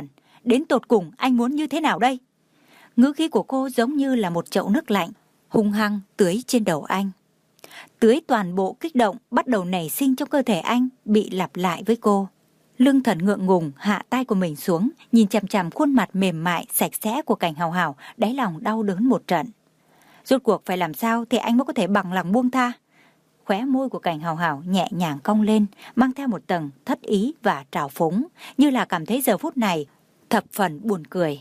đến tột cùng anh muốn như thế nào đây? Ngữ khí của cô giống như là một chậu nước lạnh, hung hăng tưới trên đầu anh. Tưới toàn bộ kích động bắt đầu nảy sinh trong cơ thể anh bị lặp lại với cô. Lương Thần ngượng ngùng hạ tay của mình xuống, nhìn chằm chằm khuôn mặt mềm mại sạch sẽ của Cảnh Hào Hào, đáy lòng đau đớn một trận. Rốt cuộc phải làm sao thì anh mới có thể bằng lòng buông tha? Khóe môi của Cảnh Hào Hào nhẹ nhàng cong lên, mang theo một tầng thất ý và trào phúng, như là cảm thấy giờ phút này thập phần buồn cười.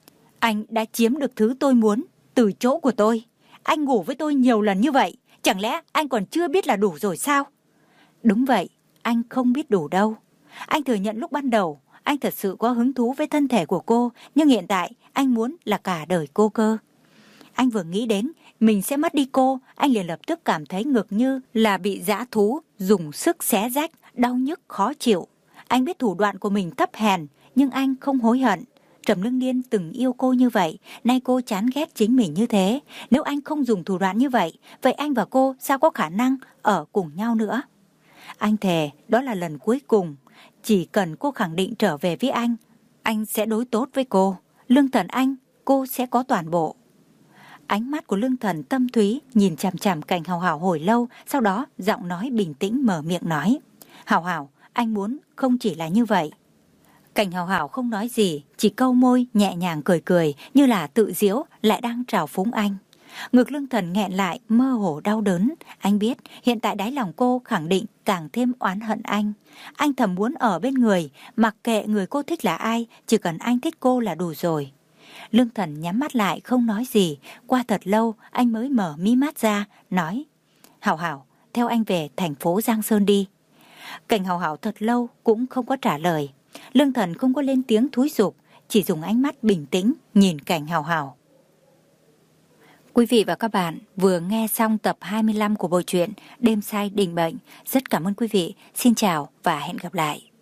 Anh đã chiếm được thứ tôi muốn từ chỗ của tôi. Anh ngủ với tôi nhiều lần như vậy, chẳng lẽ anh còn chưa biết là đủ rồi sao? Đúng vậy, anh không biết đủ đâu. Anh thừa nhận lúc ban đầu, anh thật sự có hứng thú với thân thể của cô, nhưng hiện tại anh muốn là cả đời cô cơ. Anh vừa nghĩ đến mình sẽ mất đi cô, anh liền lập tức cảm thấy ngực như là bị dã thú dùng sức xé rách, đau nhức khó chịu. Anh biết thủ đoạn của mình thấp hèn, nhưng anh không hối hận. Trầm Lương Điên từng yêu cô như vậy, nay cô chán ghét chính mình như thế. Nếu anh không dùng thủ đoạn như vậy, vậy anh và cô sao có khả năng ở cùng nhau nữa? Anh thề đó là lần cuối cùng. Chỉ cần cô khẳng định trở về với anh, anh sẽ đối tốt với cô. Lương Thần anh, cô sẽ có toàn bộ. Ánh mắt của Lương Thần tâm thúy nhìn chằm chằm Cảnh Hào Hào hồi lâu, sau đó giọng nói bình tĩnh mở miệng nói. Hào Hào, anh muốn không chỉ là như vậy. Cảnh Hào Hào không nói gì, chỉ câu môi nhẹ nhàng cười cười như là tự giễu lại đang trào phúng anh. Ngực Lương Thần nghẹn lại mơ hồ đau đớn. Anh biết hiện tại đáy lòng cô khẳng định càng thêm oán hận anh. Anh thầm muốn ở bên người, mặc kệ người cô thích là ai, chỉ cần anh thích cô là đủ rồi. Lương Thần nhắm mắt lại không nói gì. Qua thật lâu anh mới mở mí mắt ra, nói: Hào Hào, theo anh về thành phố Giang Sơn đi. Cảnh Hào Hào thật lâu cũng không có trả lời. Lương Thần không có lên tiếng thúi giục, chỉ dùng ánh mắt bình tĩnh nhìn Cảnh Hào Hào. Quý vị và các bạn vừa nghe xong tập hai mươi lăm của bộ truyện Đêm Say Định Bệnh. Rất cảm ơn quý vị. Xin chào và hẹn gặp lại.